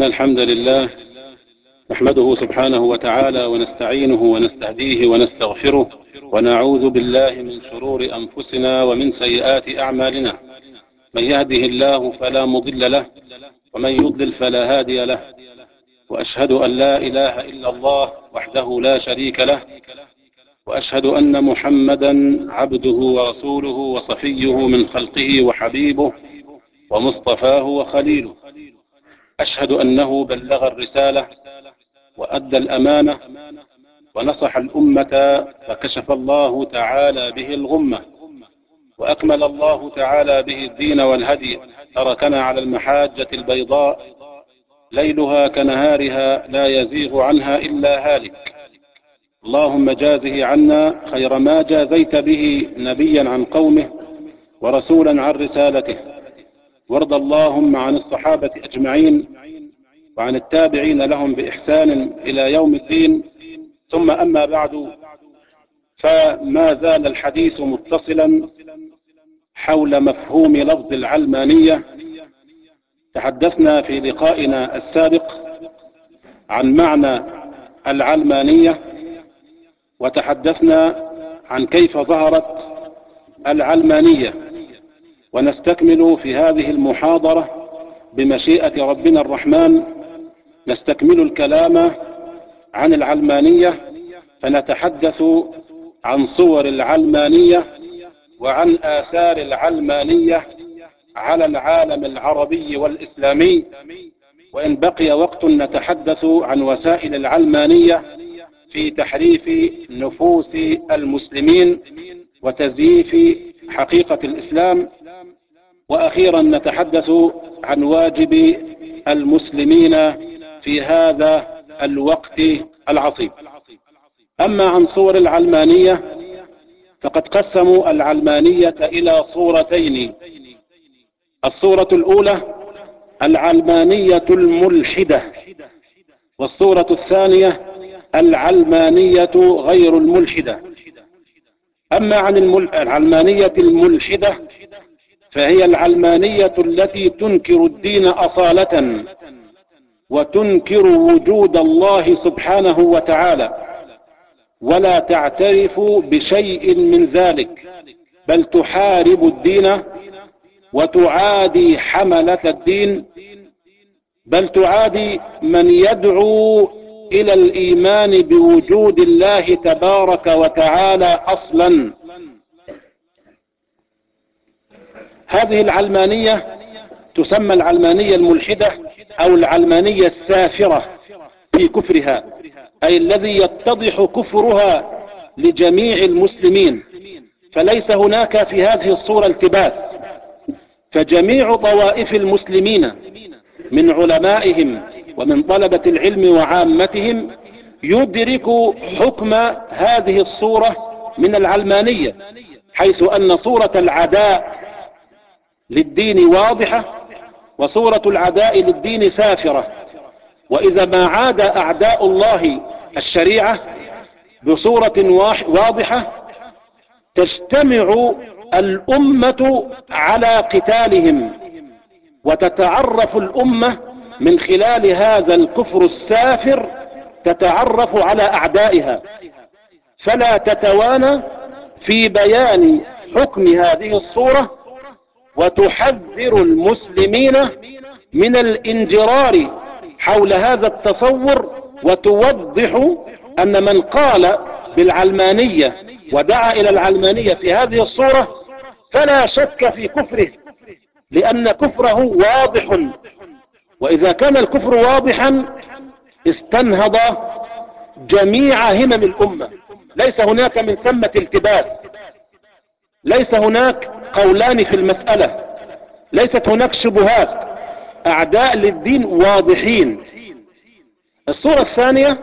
إن الحمد لله نحمده سبحانه وتعالى ونستعينه ونستهديه ونستغفره ونعوذ بالله من شرور أنفسنا ومن سيئات أعمالنا. من يهده الله فلا مضل له ومن يضلل فلا هادي له، وأشهد أن لا إله إلا الله وحده لا شريك له، وأشهد أن محمدا عبده ورسوله وصفيه من خلقه وحبيبه ومصطفاه وخليله. أشهد أنه بلغ الرسالة وأدى الأمانة ونصح الأمة فكشف الله تعالى به الغمة، وأكمل الله تعالى به الدين والهدي. تركنا على المحاجة البيضاء ليلها كنهارها لا يزيغ عنها إلا هالك. اللهم جازه عنا خير ما جازيت به نبيا عن قومه ورسولا عن رسالته، وارض اللهم عن الصحابة أجمعين وعن التابعين لهم بإحسان إلى يوم الدين. ثم أما بعد، فما زال الحديث متصلا حول مفهوم لفظ العلمانية. تحدثنا في لقائنا السابق عن معنى العلمانية، وتحدثنا عن كيف ظهرت العلمانية، ونستكمل في هذه المحاضرة بمشيئة ربنا الرحمن نستكمل الكلام عن العلمانية، فنتحدث عن صور العلمانية وعن آثار العلمانية على العالم العربي والإسلامي، وإن بقي وقت نتحدث عن وسائل العلمانية في تحريف نفوس المسلمين وتزييف حقيقة الإسلام، وأخيرا نتحدث عن واجب المسلمين في هذا الوقت العصيب. أما عن صور العلمانية فقد قسموا العلمانية إلى صورتين. الصورة الأولى العلمانية الملحدة، والصورة الثانية العلمانية غير الملحدة. أما عن العلمانية الملحدة فهي العلمانية التي تنكر الدين أصالة وتنكر وجود الله سبحانه وتعالى، ولا تعترف بشيء من ذلك، بل تحارب الدين وتعادي حملة الدين، بل تعادي من يدعو إلى الإيمان بوجود الله تبارك وتعالى أصلا. هذه العلمانية تسمى العلمانية الملحدة أو العلمانية السافرة في كفرها، أي الذي يتضح كفرها لجميع المسلمين، فليس هناك في هذه الصورة التباس، فجميع طوائف المسلمين من علمائهم ومن طلبة العلم وعامتهم يدرك حكم هذه الصورة من العلمانية، حيث أن صورة العداء للدين واضحة وصورة العداء للدين سافرة. وإذا ما عاد أعداء الله الشريعة بصورة واضحة تجتمع الأمة على قتالهم، وتتعرف الأمة من خلال هذا الكفر السافر، تتعرف على أعدائها، فلا تتوانى في بيان حكم هذه الصورة، وتحذر المسلمين من الانجرار حول هذا التصور، وتوضح أن من قال بالعلمانية ودعا إلى العلمانية في هذه الصورة فلا شك في كفره، لأن كفره واضح، وإذا كان الكفر واضحا استنهض جميع همم الأمة، ليس هناك من ثمة التباس، ليس هناك قولان في المسألة، ليست هناك شبهات، أعداء للدين واضحين. الصورة الثانية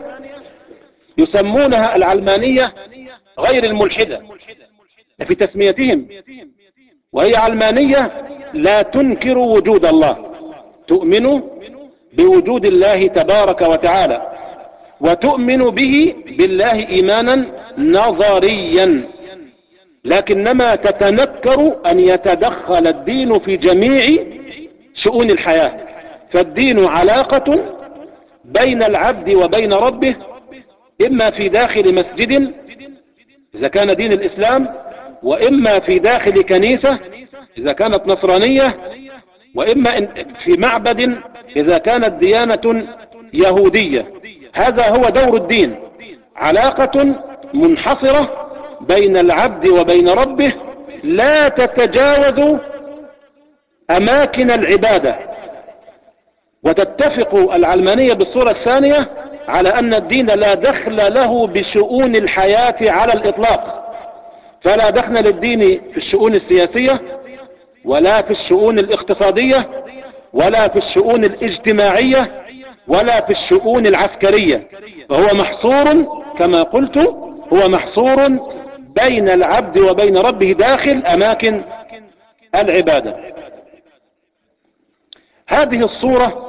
يسمونها العلمانية غير الملحدة في تسميتهم، وهي علمانية لا تنكر وجود الله، تؤمن بوجود الله تبارك وتعالى، وتؤمن به بالله إيمانا نظريا، لكنما تتنكر أن يتدخل الدين في جميع شؤون الحياة، فالدين علاقة بين العبد وبين ربه، إما في داخل مسجد إذا كان دين الإسلام، وإما في داخل كنيسة إذا كانت نصرانية، وإما في معبد إذا كانت ديانة يهودية. هذا هو دور الدين، علاقة منحصرة بين العبد وبين ربه لا تتجاوز أماكن العبادة. وتتفق العلمانية بالصورة الثانية على أن الدين لا دخل له بشؤون الحياة على الإطلاق، فلا دخل للدين في الشؤون السياسية، ولا في الشؤون الاقتصادية، ولا في الشؤون الاجتماعية، ولا في الشؤون العسكرية. فهو محصور كما قلت، هو محصور بين العبد وبين ربه داخل أماكن العبادة. هذه الصورة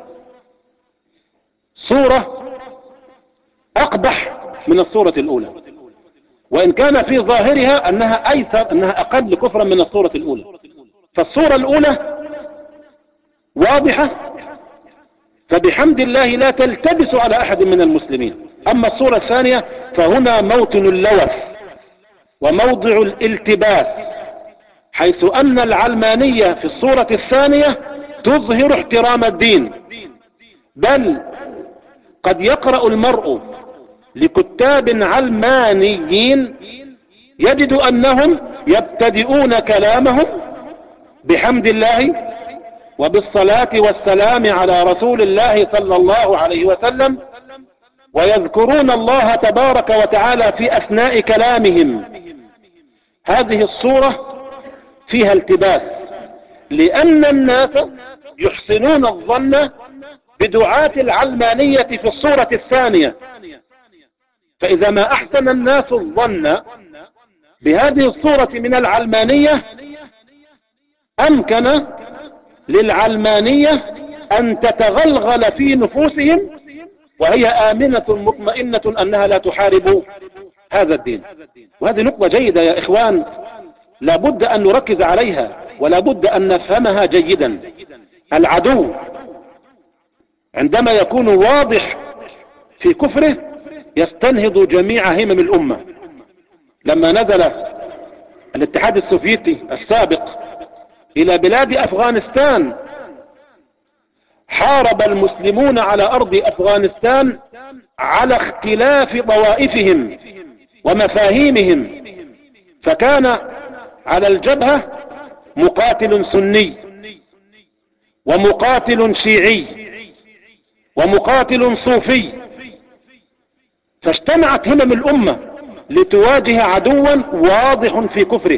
صورة أقبح من الصورة الأولى، وإن كان في ظاهرها أنها أيسر، أنها أقل كفرا من الصورة الأولى. فالصورة الأولى واضحة، فبحمد الله لا تلتبس على أحد من المسلمين. أما الصورة الثانية فهنا موطن اللوث وموضع الالتباس، حيث أن العلمانية في الصورة الثانية تظهر احترام الدين، بل قد يقرأ المرء لكتاب علمانيين يجد أنهم يبتدئون كلامهم بحمد الله وبالصلاة والسلام على رسول الله صلى الله عليه وسلم، ويذكرون الله تبارك وتعالى في أثناء كلامهم. هذه الصورة فيها التباس، لأن الناس يحسنون الظن بدعاة العلمانية في الصورة الثانية، فإذا ما أحسن الناس الظن بهذه الصورة من العلمانية أمكن للعلمانية أن تتغلغل في نفوسهم وهي آمنة مطمئنة أنها لا تحارب هذا الدين. وهذه نقطة جيدة يا إخوان، لا بد أن نركز عليها ولا بد أن نفهمها جيدا. العدو عندما يكون واضح في كفره يستنهض جميع همم الأمة. لما نزل الاتحاد السوفيتي السابق إلى بلاد أفغانستان حارب المسلمون على أرض أفغانستان على اختلاف طوائفهم ومفاهيمهم، فكان على الجبهة مقاتل سني ومقاتل شيعي ومقاتل صوفي، فاجتمعت همم الأمة لتواجه عدوا واضح في كفره.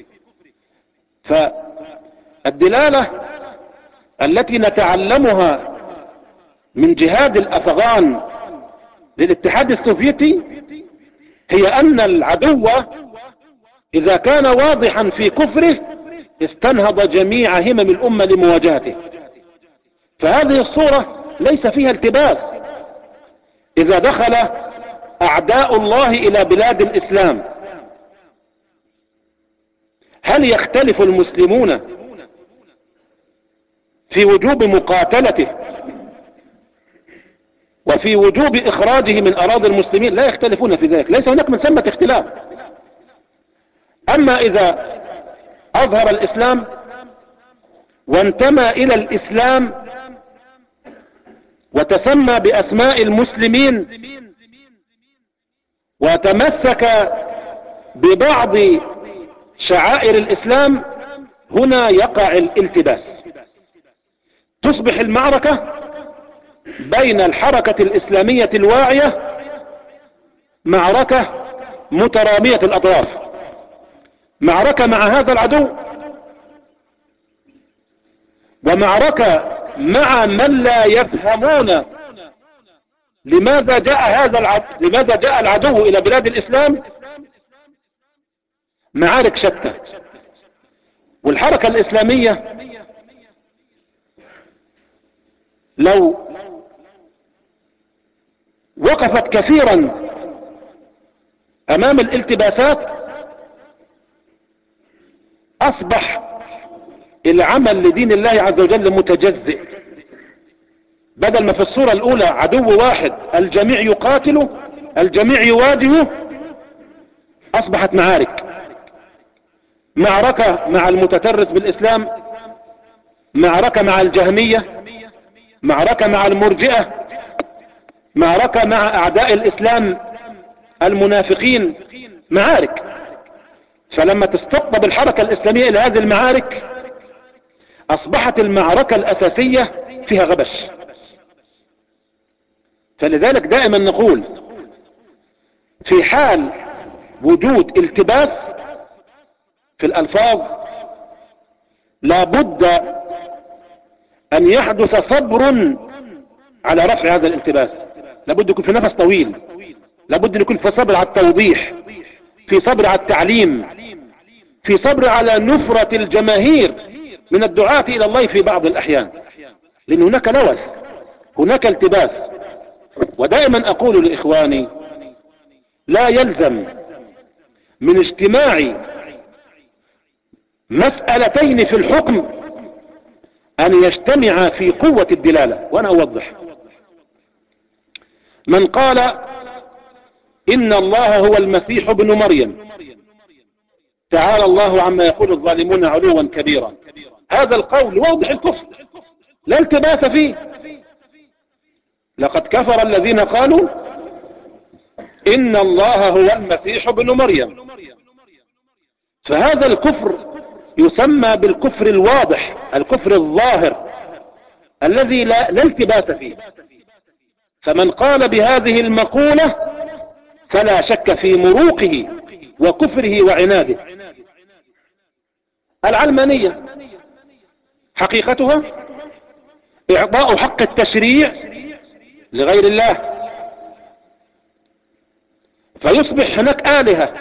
فالدلالة التي نتعلمها من جهاد الأفغان للاتحاد السوفيتي هي أن العدو إذا كان واضحا في كفره استنهض جميع همم الأمة لمواجهته. فهذه الصورة ليس فيها التباس. إذا دخل أعداء الله إلى بلاد الإسلام هل يختلف المسلمون في وجوب مقاتلته وفي وجوب إخراجه من أراضي المسلمين؟ لا يختلفون في ذلك، ليس هناك من ثمة اختلاف. أما إذا أظهر الإسلام وانتمى إلى الإسلام وتسمى بأسماء المسلمين وتمسك ببعض شعائر الإسلام، هنا يقع الالتباس. تصبح المعركة بين الحركة الإسلامية الواعية معركة مترامية الأطراف، معركة مع هذا العدو ومعركة مع من لا يفهمون لماذا جاء العدو إلى بلاد الإسلام. معارك شتى. والحركة الإسلامية لو وقفت كثيرا أمام الالتباسات أصبح العمل لدين الله عز وجل متجزئ، بدل ما في الصورة الأولى عدو واحد الجميع يقاتله، الجميع يواجهه، أصبحت معارك. معركة مع المتترس بالإسلام، معركة مع الجهمية، معركة مع المرجئة، معركة مع أعداء الإسلام المنافقين، معارك. فلما تستقطب الحركة الإسلامية إلى هذه المعارك أصبحت المعركة الأساسية فيها غبش. فلذلك دائما نقول في حال وجود التباس في الألفاظ لابد أن يحدث صبر على رفع هذا الالتباس. لابد يكون في نفس طويل، لابد أن يكون في صبر على التوضيح، في صبر على التعليم، في صبر على نفرة الجماهير من الدعاة إلى الله في بعض الأحيان، لأن هناك لوث، هناك التباس. ودائما أقول لإخواني لا يلزم من اجتماع مسألتين في الحكم أن يجتمع في قوة الدلالة. وأنا أوضح. من قال إن الله هو المسيح ابن مريم تعالى الله عما يقول الظالمون علوا كبيرا، هذا القول واضح الكفر، لا التباس فيه. لقد كفر الذين قالوا إن الله هو المسيح ابن مريم. فهذا الكفر يسمى بالكفر الواضح، الكفر الظاهر الذي لا التباس فيه. فمن قال بهذه المقولة فلا شك في مروقه وكفره وعناده. العلمانية حقيقتها إعطاء حق التشريع لغير الله، فيصبح هناك آلهة،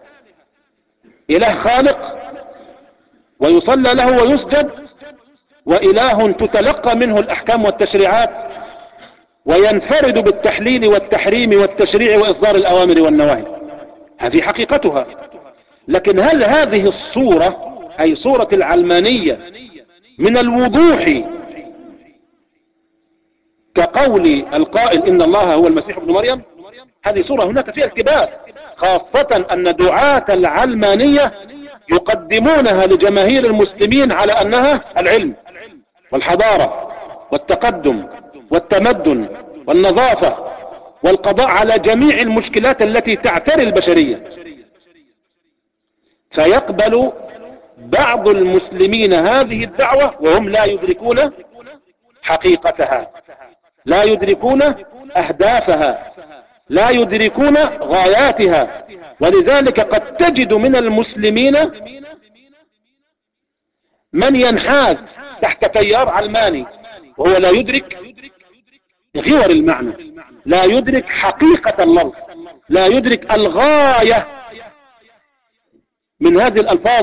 إله خالق ويصلى له ويسجد، وإله تتلقى منه الأحكام والتشريعات وينفرد بالتحليل والتحريم والتشريع وإصدار الأوامر والنواهي. هذه حقيقتها. لكن هل هذه الصورة أي صورة العلمانية من الوضوح كقول القائل إن الله هو المسيح ابن مريم؟ هذه صورة هناك فيها التباس، خاصة أن دعاة العلمانية يقدمونها لجماهير المسلمين على أنها العلم والحضارة والتقدم والتمدن والنظافة والقضاء على جميع المشكلات التي تعتري البشرية. فيقبل بعض المسلمين هذه الدعوة وهم لا يدركون حقيقتها، لا يدركون أهدافها، لا يدركون غاياتها. ولذلك قد تجد من المسلمين من ينحاز تحت تيار علماني وهو لا يدرك غور المعنى، لا يدرك حقيقة اللفظ، لا يدرك الغاية من هذه الألفاظ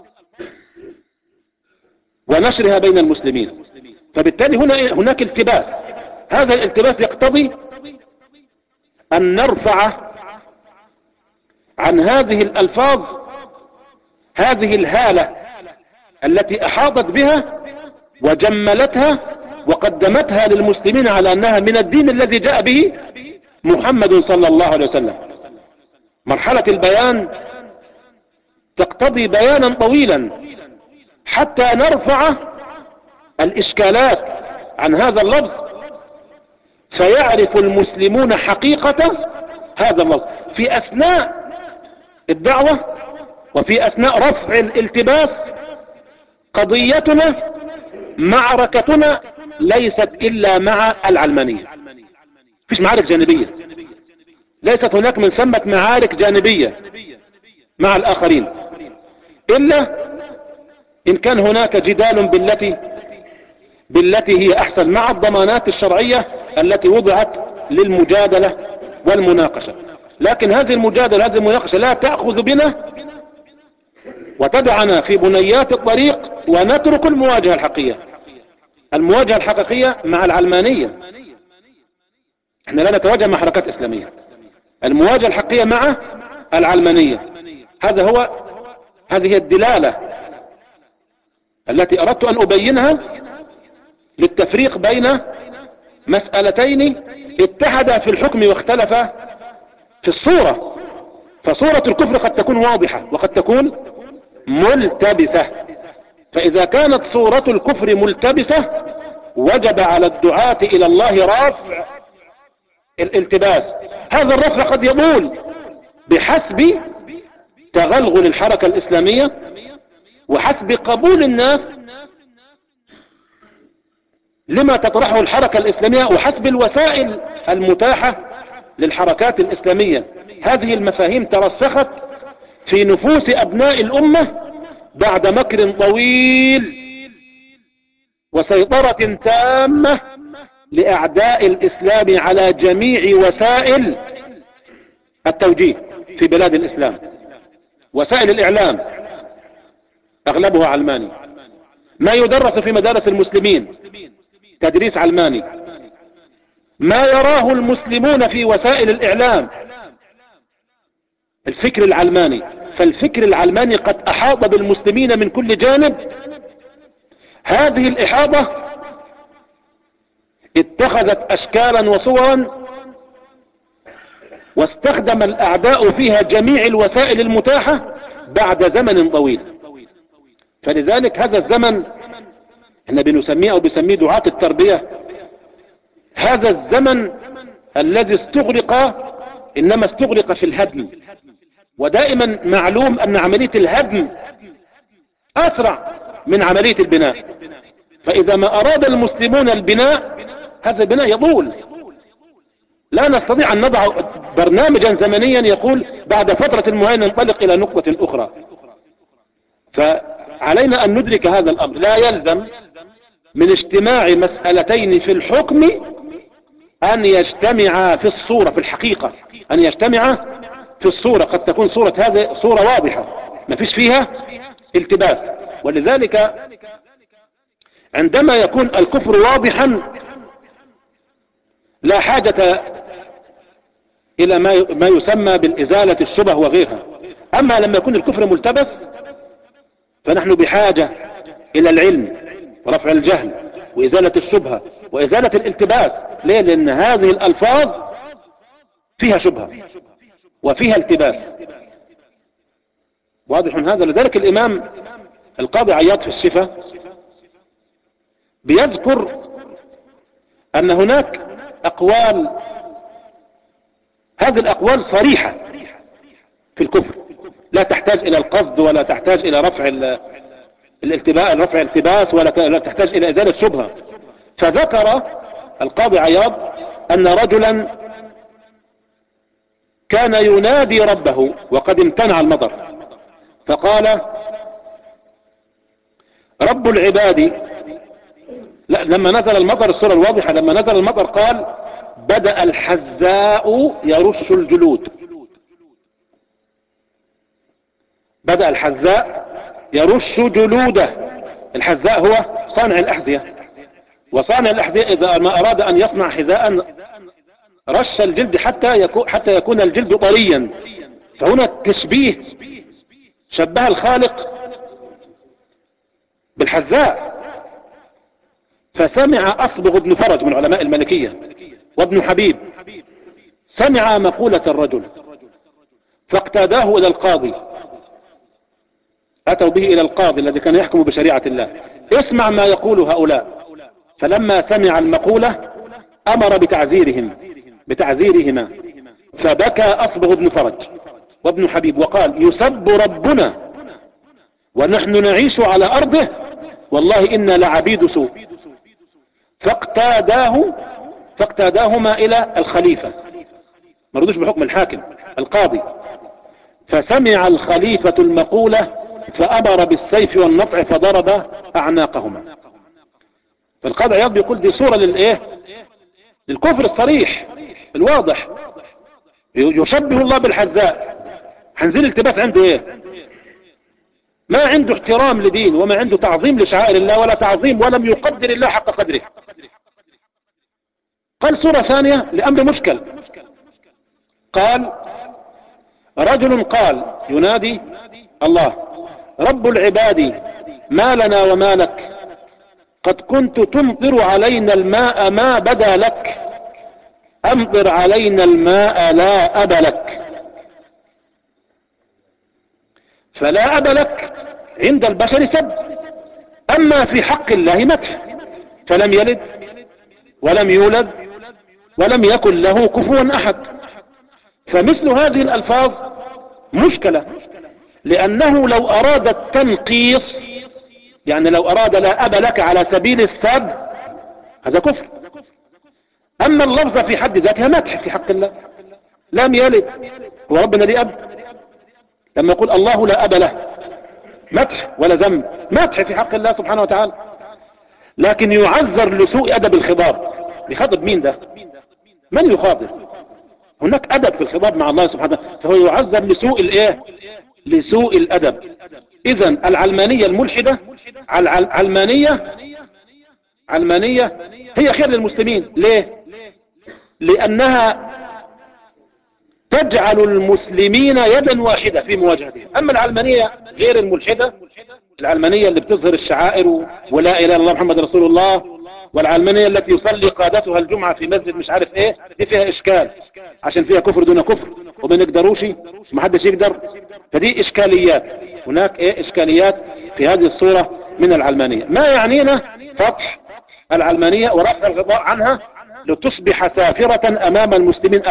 ونشرها بين المسلمين. فبالتالي هناك التباس. هذا الالتباس يقتضي أن نرفع عن هذه الألفاظ هذه الهالة التي أحاطت بها وجملتها وقدمتها للمسلمين على أنها من الدين الذي جاء به محمد صلى الله عليه وسلم. مرحلة البيان تقتضي بيانا طويلا حتى نرفع الإشكالات عن هذا اللفظ، فيعرف المسلمون حقيقة هذا اللفظ في أثناء الدعوة وفي أثناء رفع الالتباس. قضيتنا معركتنا ليست إلا مع العلمانية، فيش معارك جانبية، ليست هناك من ثمة معارك جانبية مع الآخرين، إلا إن كان هناك جدال بالتي هي أحسن مع الضمانات الشرعية التي وضعت للمجادلة والمناقشة. لكن هذه المجادلة هذه المناقشة لا تأخذ بنا وتدعنا في بنيات الطريق ونترك المواجهة الحقيقية. المواجهة الحقيقية مع العلمانية، احنا لا نتواجه مع حركات إسلامية. المواجهة الحقيقية مع العلمانية، هذه الدلالة التي أردت أن أبينها للتفريق بين مسألتين اتحدا في الحكم واختلفا في الصورة. فصورة الكفر قد تكون واضحة وقد تكون ملتبسة. فإذا كانت صورة الكفر ملتبسة وجب على الدعاة إلى الله رفع الالتباس. هذا الرفع قد يطول بحسب تغلغل الحركة الإسلامية وحسب قبول الناس لما تطرحه الحركة الإسلامية وحسب الوسائل المتاحة للحركات الإسلامية. هذه المفاهيم ترسخت في نفوس أبناء الأمة بعد مكر طويل وسيطرة تامة لأعداء الإسلام على جميع وسائل التوجيه في بلاد الإسلام. وسائل الإعلام أغلبها علماني، ما يدرس في مدارس المسلمين تدريس علماني، ما يراه المسلمون في وسائل الإعلام الفكر العلماني. فالفكر العلماني قد أحاط بالمسلمين من كل جانب. هذه الإحاطة اتخذت أشكالا وصورا واستخدم الأعداء فيها جميع الوسائل المتاحة بعد زمن طويل. فلذلك هذا الزمن احنا بنسميه أو بنسميه دعاة التربية، هذا الزمن الذي استغرق إنما استغرق في الهدم. ودائما معلوم أن عملية الهدم أسرع من عملية البناء. فإذا ما أراد المسلمون البناء هذا البناء يطول. لا نستطيع أن نضع برنامجا زمنيا يقول بعد فترة معينة ننطلق إلى نقطة أخرى. فعلينا أن ندرك هذا الأمر. لا يلزم من اجتماع مسألتين في الحكم أن يجتمع في الصورة، في الحقيقة أن يجتمع في الصورة. قد تكون صورة هذه صورة واضحة ما فيش فيها التباس. ولذلك عندما يكون الكفر واضحا لا حاجة إلى ما يسمى بالإزالة الشبه وغيرها. أما لما يكون الكفر ملتبس فنحن بحاجة إلى العلم ورفع الجهل وإزالة الشبهة وإزالة الالتباس. ليه؟ لأن هذه الألفاظ فيها شبهة وفيها التباس. واضح من هذا. لذلك الإمام القاضي عياض في الشفاء بيذكر أن هناك أقوال، هذه الأقوال صريحة في الكفر لا تحتاج إلى القصد ولا تحتاج إلى رفع الالتباس ولا تحتاج إلى إزالة شبهة. فذكر القاضي عياض أن رجلا كان ينادي ربه وقد امتنع المطر فقال رب العباد، لا لما نزل المطر الصورة الواضحة لما نزل المطر قال بدأ الحذاء يرش الجلود. بدأ الحذاء يرش جلوده. الحذاء هو صانع الأحذية، وصانع الأحذية إذا ما أراد أن يصنع حذاء رش الجلد حتى يكون الجلد طريا. فهنا تشبيه، شبه الخالق بالحذاء. فسمع أصبغ بن فرج من علماء المالكية وابن حبيب سمع مقولة الرجل فاقتاداه إلى القاضي، أتوا به إلى القاضي الذي كان يحكم بشريعة الله، اسمع ما يقول هؤلاء. فلما سمع المقولة أمر بتعزيرهما فبكى أصبغ بن فرج وابن حبيب وقال يسب ربنا ونحن نعيش على أرضه والله إنا لعبيد سوء. فاقتاداهما إلى الخليفة، ما رضوش بحكم الحاكم القاضي. فسمع الخليفة المقولة فأمر بالسيف والنطع فضرب أعناقهما. فالقاضي عياض بيقول دي صورة للكفر الصريح الواضح. يشبه الله بالحذاء. هنزل التباس عنده ايه؟ ما عنده احترام لدين وما عنده تعظيم لشعائر الله ولا تعظيم ولم يقدر الله حق قدره. قال صورة ثانية لأمر مشكل. قال رجل قال ينادي الله رب العباد ما لنا وما لك قد كنت تمطر علينا الماء ما بدا لك، أمطر علينا الماء لا أب لك. فلا أب لك عند البشر سب، أما في حق الله مدح، فلم يلد ولم يولد ولم يكن له كفوا أحد. فمثل هذه الألفاظ مشكلة، لأنه لو أراد التنقيص، يعني لو أراد لا أب لك على سبيل السب، هذا كفر. أما اللفظ في حد ذاتها مدح في حق الله. لم يلد، هو ربنا ليه أب؟ لما يقول الله لا أب له، مدح ولا ذم؟ مدح في حق الله سبحانه وتعالى. لكن يعذر لسوء أدب الخضاب. بخضب مين ده؟ من يخاطب؟ هناك أدب في الخضاب مع الله سبحانه وتعالى، فهو يعذر لسوء الايه؟ لسوء الأدب. إذن العلمانية الملحدة، علمانية هي خير للمسلمين. ليه؟ لأنها تجعل المسلمين يدا واحدة في مواجهتهم. أما العلمانية غير الملحدة، العلمانية اللي بتظهر الشعائر ولا إله إلا الله محمد رسول الله، والعلمانية التي يصلي قادتها الجمعة في مسجد مش عارف ايه، دي فيها إشكال، عشان فيها كفر دون كفر، وما نقدروش، ما حدش يقدر. فدي إشكاليات، هناك ايه إشكاليات في هذه الصورة من العلمانية. ما يعنينا فتح العلمانية ورفع الغطاء عنها لتصبح سافرة أمام المسلمين،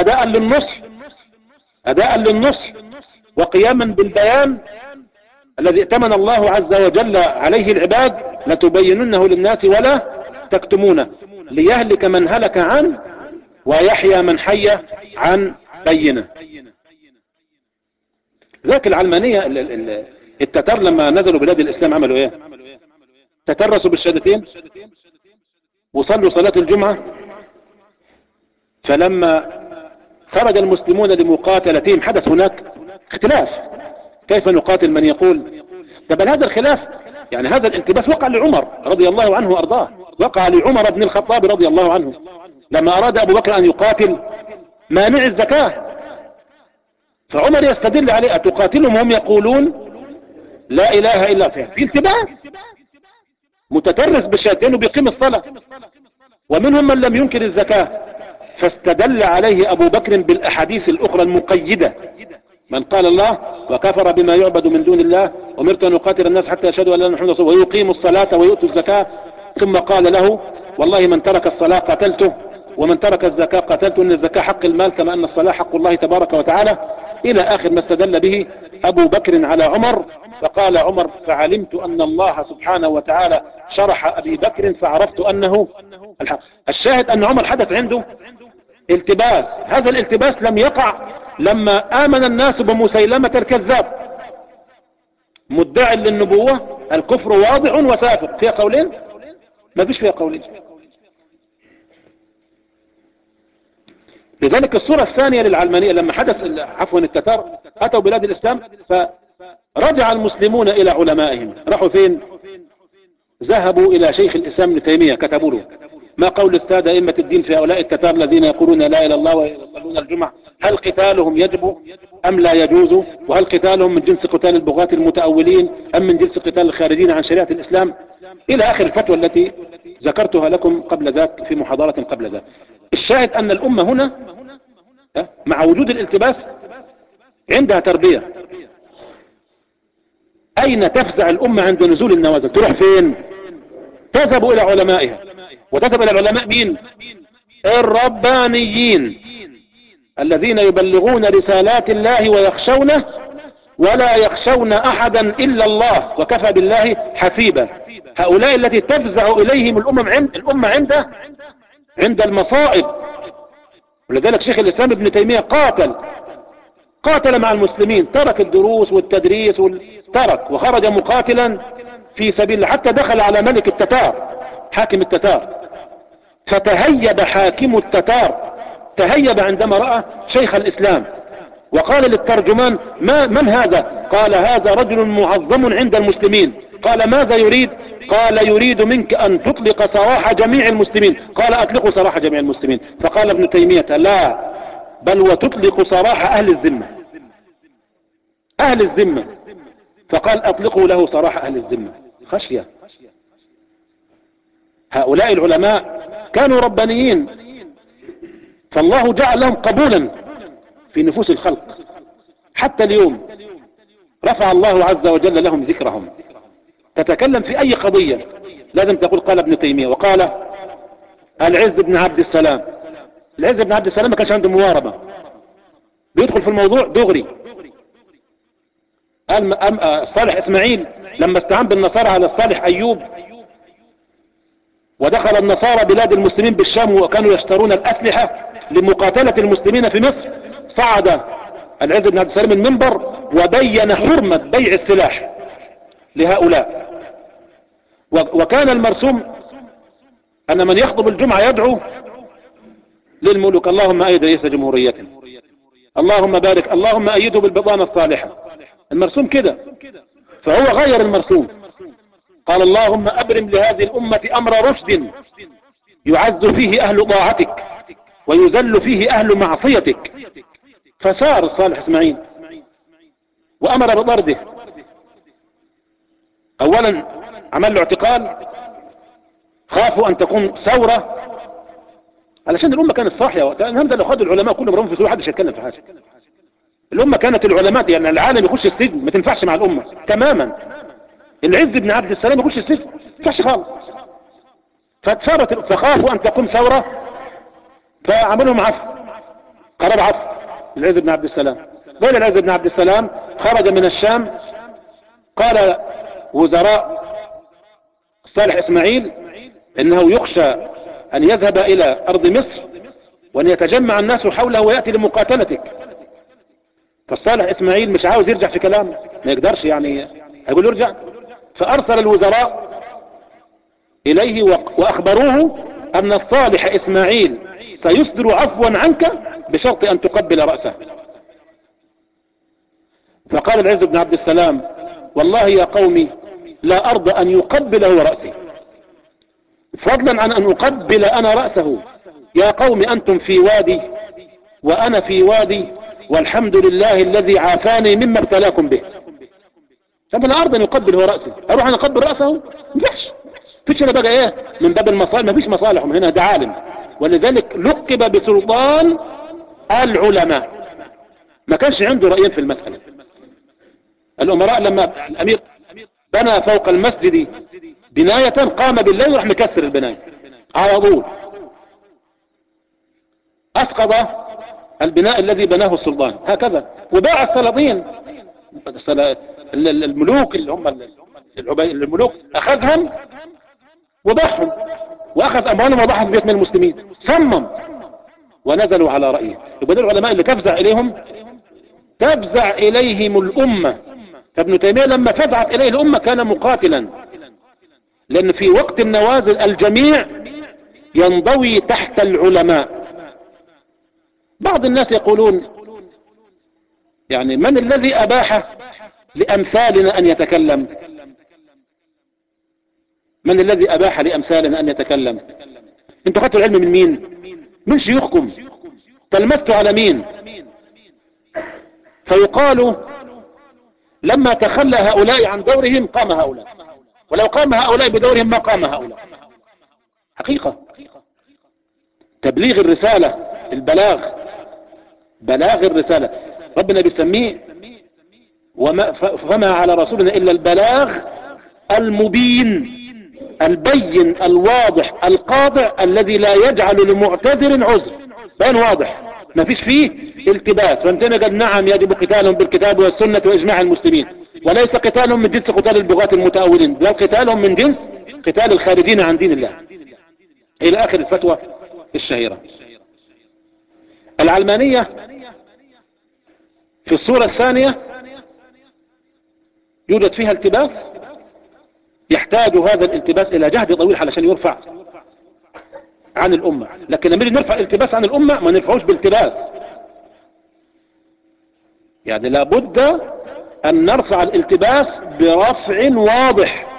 أداء للنصح وقياما بالبيان الذي ائتمن الله عز وجل عليه العباد: لتبيننه للناس ولا تكتمونه، ليهلك من هلك عن ويحيى من حي عن بينه. ذاك العلمانية التتار لما نزلوا بلاد الإسلام عملوا ايه؟ تترسوا بالشهادتين وصلوا صلاة الجمعة. فلما خرج المسلمون لمقاتلتهم حدث هناك اختلاف، كيف نقاتل من يقول بل هذا الخلاف، يعني هذا الالتباس وقع لعمر رضي الله عنه وارضاه، وقع لعمر بن الخطاب رضي الله عنه لما اراد ابو بكر ان يقاتل مانع الزكاة، فعمر يستدل عليه: اتقاتلهم هم يقولون لا اله الا الله. في التباس، متترس بالشهادتين وبيقيم الصلاة، ومنهم من لم ينكر الزكاة. فاستدل عليه ابو بكر بالاحاديث الاخرى المقيدة: من قال الله وكفر بما يعبد من دون الله أمرت أن أقاتل الناس حتى يشهدوا أن لا إله إلا الله ويقيموا الصلاة ويؤتوا الزكاة. ثم قال له: والله من ترك الصلاة قتلته ومن ترك الزكاة قتلته، إن الزكاة حق المال كما أن الصلاة حق الله تبارك وتعالى، إلى آخر ما استدل به أبو بكر على عمر. فقال عمر: فعلمت أن الله سبحانه وتعالى شرح أبي بكر فعرفت أنه الحق. الشاهد أن عمر حدث عنده التباس. هذا الالتباس لم يقع لما آمن الناس بمسيلمة الكذاب مدعي للنبوة. الكفر واضح وسافر. فيها قولين؟ ما فيش فيها قولين. لذلك الصورة الثانية للعلمانية لما حدث التتار أتوا بلاد الإسلام، فرجع المسلمون إلى علمائهم. راحوا فين؟ ذهبوا إلى شيخ الإسلام ابن تيمية، كتبوا له: ما قول السادة أئمة الدين في هؤلاء التتار الذين يقولون لا إله إلا الله ويصلون الجمعة؟ هل قتالهم يجب أم لا يجوز؟ وهل قتالهم من جنس قتال البغاة المتأولين أم من جنس قتال الخارجين عن شريعة الإسلام؟ إلى آخر الفتوى التي ذكرتها لكم قبل ذاك في محاضرة قبل ذاك. الشاهد أن الأمة هنا مع وجود الالتباس عندها تربية. أين تفزع الأمة عند نزول النوازل؟ تروح فين؟ تذهب إلى علمائها. وتذهب إلى العلماء مين؟ الربانيين الذين يبلغون رسالات الله ويخشونه ولا يخشون أحدا إلا الله وكفى بالله حسيبا. هؤلاء التي تفزع إليهم الأمة عند المصائب. ولذلك شيخ الإسلام ابن تيمية قاتل مع المسلمين، ترك الدروس والتدريس ترك وخرج مقاتلا في سبيل الله، حتى دخل على ملك التتار حاكم التتار. فتهيب حاكم التتار، تهيب عندما رأى شيخ الإسلام، وقال للترجمان: من هذا؟ قال: هذا رجل معظم عند المسلمين. قال: ماذا يريد؟ قال: يريد منك أن تطلق سراح جميع المسلمين. قال: أطلقوا سراح جميع المسلمين. فقال ابن تيمية: لا، بل وتطلق سراح أهل الذمة. فقال: أطلقوا له سراح أهل الذمة، خشية. هؤلاء العلماء كانوا ربانيين، فالله جعل لهم قبولا في نفوس الخلق. حتى اليوم رفع الله عز وجل لهم ذكرهم. تتكلم في أي قضية لازم تقول قال ابن تيمية وقال العز بن عبد السلام. العز بن عبد السلام ما كانش عنده مواربة، بيدخل في الموضوع دغري. صالح إسماعيل لما استعان بالنصارى على الصالح أيوب ودخل النصارى بلاد المسلمين بالشام وكانوا يشترون الأسلحة لمقاتلة المسلمين في مصر، صعد العز بن عبد السلام المنبر وبين حرمة بيع السلاح لهؤلاء. وكان المرسوم أن من يخطب الجمعة يدعو للملوك اللهم أيد رئيس جمهوريته، اللهم بارك، اللهم أيده بالبطانة الصالحة. المرسوم كده، فهو غير المرسوم، قال اللهم أبرم لهذه الأمة أمر رشد يعز فيه أهل طاعتك ويذل فيه أهل معصيتك. فسار صالح إسماعيل وأمر بطرده. أولا عمل له اعتقال، خافوا أن تكون ثورة علشان الأمة كانت صاحية. النهارده لو خدوا العلماء كلهم رموا في سورة محدش يتكلم في حاجة. الأمة كانت العلماء يعني العالم يخش السجن ما تنفعش مع الأمة تماما. العز بن عبد السلام يخش السجن ما تنفعش خالص. فخافوا أن تقوم ثورة فعملهم عفو، قرار عفو العز بن عبد السلام. قال العز بن عبد السلام خرج من الشام، قال وزراء صالح إسماعيل إنه يخشى أن يذهب إلى أرض مصر وأن يتجمع الناس حوله ويأتي لمقاتلتك. فالصالح إسماعيل مش عاوز يرجع في كلام، ما يقدرش يعني هيقول يرجع. فأرسل الوزراء إليه وأخبروه أن الصالح إسماعيل سيصدر عفوا عنك بشرط أن تقبل رأسه. فقال العز بن عبد السلام والله يا قومي لا أرضى أن يقبله رأسي فضلا عن أن أقبل أنا رأسه. يا قوم أنتم في وادي وأنا في وادي والحمد لله الذي عافاني مما ابتلاكم به. طب أنا أرضى أن يقبله رأسي، أروح أنا أقبل رأسه؟ مفيش. فيش أنا بقى إيه من باب المصالح، مفيش مصالحهم هنا، ده عالم. ولذلك لقب بسلطان العلماء، ما كانش عنده رأيين في المسألة. الأمراء لما الأمير بنى فوق المسجد بناية قام بالليل وراح مكسر البناية على طول، أسقط البناء الذي بناه السلطان هكذا. وباع السلاطين الملوك اللي هم الملوك أخذهم وباعهم وأخذ أموالهم وضعها في بيت من المسلمين، صمم ونزلوا على رأيه. يبقى دول العلماء اللي تفزع إليهم تفزع إليهم الأمة. فابن تيمية لما فزعت إليه الأمة كان مقاتلا، لأن في وقت النوازل الجميع ينضوي تحت العلماء. بعض الناس يقولون يعني من الذي أباح لأمثالنا أن يتكلم؟ من الذي أباح لأمثالنا أن يتكلم؟ انتوا خدتوا العلم من مين؟ من شيوخكم؟ تلمستوا على مين؟ فيقال لما تخلى هؤلاء عن دورهم قام هؤلاء، ولو قام هؤلاء بدورهم ما قام هؤلاء. حقيقة تبليغ الرسالة، البلاغ، بلاغ الرسالة ربنا بيسميه فما على رسولنا إلا البلاغ المبين البين الواضح القاطع الذي لا يجعل لمعتذر عذر. بيان واضح ما فيش فيه التباس. فانتنا قد نعم يجب قتالهم بالكتاب والسنة وإجماع المسلمين، وليس قتالهم من جنس قتال البغاة المتأولين، بل قتالهم من جنس قتال الخارجين عن دين الله، إلى آخر الفتوى الشهيرة. العلمانية في الصورة الثانية يوجد فيها التباس، يحتاج هذا الالتباس إلى جهد طويل علشان يرفع عن الأمة. لكن لما نرفع الالتباس عن الأمة ما نرفعوش بالتباس، يعني لابد أن نرفع الالتباس برفع واضح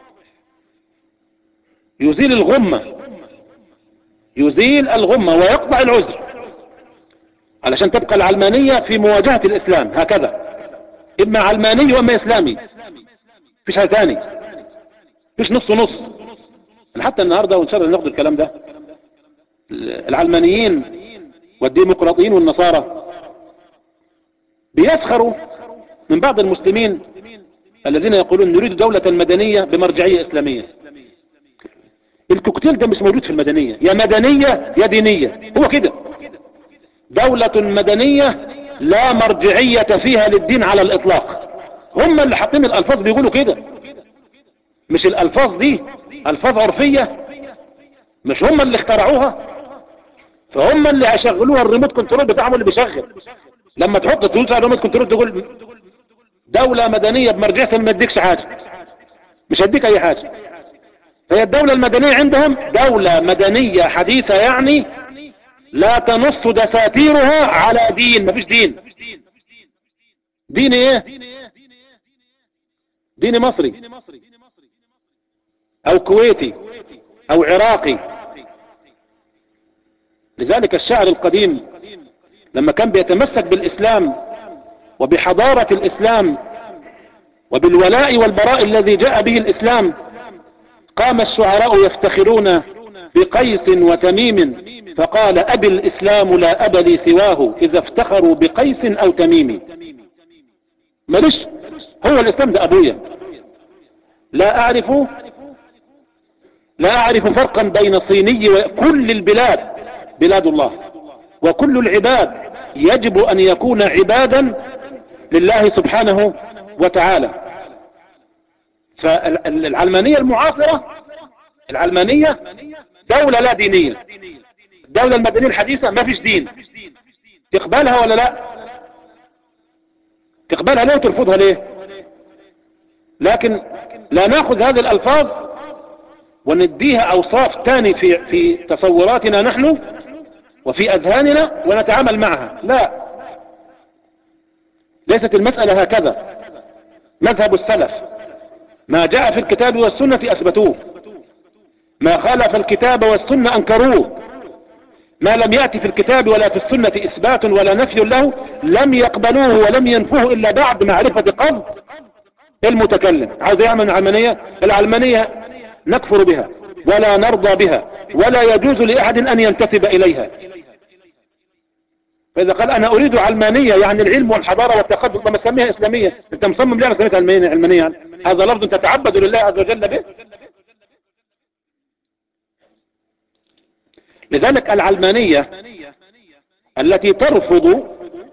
يزيل الغمة، يزيل الغمة ويقطع العذر، علشان تبقى العلمانية في مواجهة الإسلام هكذا، إما علماني وإما إسلامي، فيش حاجة ثاني، فيش نص نص. حتى النهاردة وإن شاء الله ناخد الكلام ده، العلمانيين والديمقراطيين والنصارى بيسخروا من بعض المسلمين الذين يقولون نريد دولة مدنية بمرجعية إسلامية. الكوكتيل ده مش موجود في المدنية، يا مدنية يا دينية، هو كده. دولة مدنية لا مرجعية فيها للدين على الإطلاق. هم اللي حاطين الألفاظ بيقولوا كده، مش الألفاظ دي ألفاظ عرفية، مش هم اللي اخترعوها. فهم اللي هيشغلوها، الريموت كنترول بتاعهم اللي بيشغل. لما تحط تدوس على الريموت كنترول تقول دولة مدنية بمرجعية، ما اديكش حاجة، مش هديك اي حاجة. هي الدولة المدنية عندهم دولة مدنية حديثة، يعني لا تنص دساتيرها على دين، مفيش دين. دين ايه؟ دين مصري او كويتي او عراقي. لذلك الشاعر القديم لما كان بيتمسك بالإسلام وبحضارة الإسلام وبالولاء والبراء الذي جاء به الإسلام، قام الشعراء يفتخرون بقيس وتميم، فقال أبي الإسلام لا أب لي سواه إذا افتخروا بقيس أو تميم. ماليش، هو الإسلام ده أبويا. لا أعرف فرقا بين صيني وكل البلاد بلاد الله، وكل العباد يجب أن يكون عبادا لله سبحانه وتعالى. فالعلمانية المعاصرة، العلمانية دولة لا دينية. الدولة المدنية الحديثة ما فيش دين. تقبلها ولا لا؟ تقبلها ليه وترفضها ليه؟ لكن لا نأخذ هذه الألفاظ ونديها أوصاف تاني في تصوراتنا نحن وفي أذهاننا ونتعامل معها. لا، ليست المسألة هكذا. مذهب السلف ما جاء في الكتاب والسنة أثبتوه، ما خالف الكتاب والسنة أنكروه، ما لم يأتي في الكتاب ولا في السنة إثبات ولا نفي له لم يقبلوه ولم ينفوه إلا بعد معرفة قصد المتكلم. عاوز يعمل العلمانية، العلمانية نكفر بها ولا نرضى بها ولا يجوز لأحد أن ينتسب إليها. فإذا قال أنا أريد علمانية يعني العلم والحضارة والتقدم، ما سميها إسلامية. أنت مصمم ليه على سميتها علمانية؟ هذا لفظ تتعبد لله عز وجل به. لذلك العلمانية التي ترفض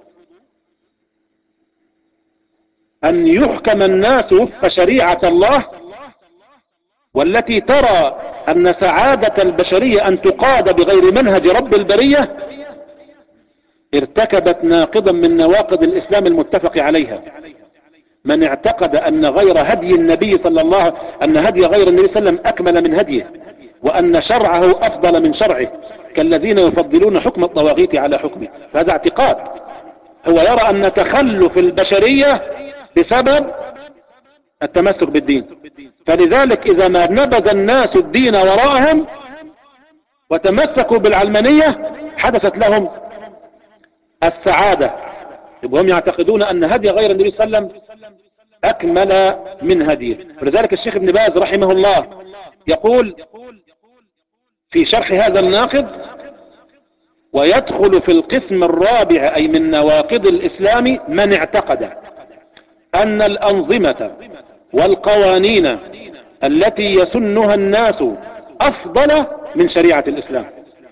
أن يحكم الناس وفق شريعة الله، والتي ترى أن سعادة البشرية أن تقاد بغير منهج رب البرية، ارتكبت ناقضا من نواقض الإسلام المتفق عليها. من اعتقد أن غير هدي النبي صلى الله عليه وسلم، أن هدي غير النبي صلى الله عليه وسلم أكمل من هديه، وأن شرعه أفضل من شرعه، كالذين يفضلون حكم الطواغيت على حكمه، فهذا اعتقاد. هو يرى أن تخلف البشرية بسبب التمسك بالدين. فلذلك إذا ما نبذ الناس الدين وراءهم وتمسكوا بالعلمانية حدثت لهم السعادة. يبقى هم يعتقدون أن هدي غير النبي صلى الله عليه وسلم أكمل من هديه. ولذلك الشيخ ابن باز رحمه الله يقول في شرح هذا الناقض: ويدخل في القسم الرابع أي من نواقض الإسلام من اعتقد أن الأنظمة والقوانين التي يسنها الناس أفضل من شريعة الإسلام،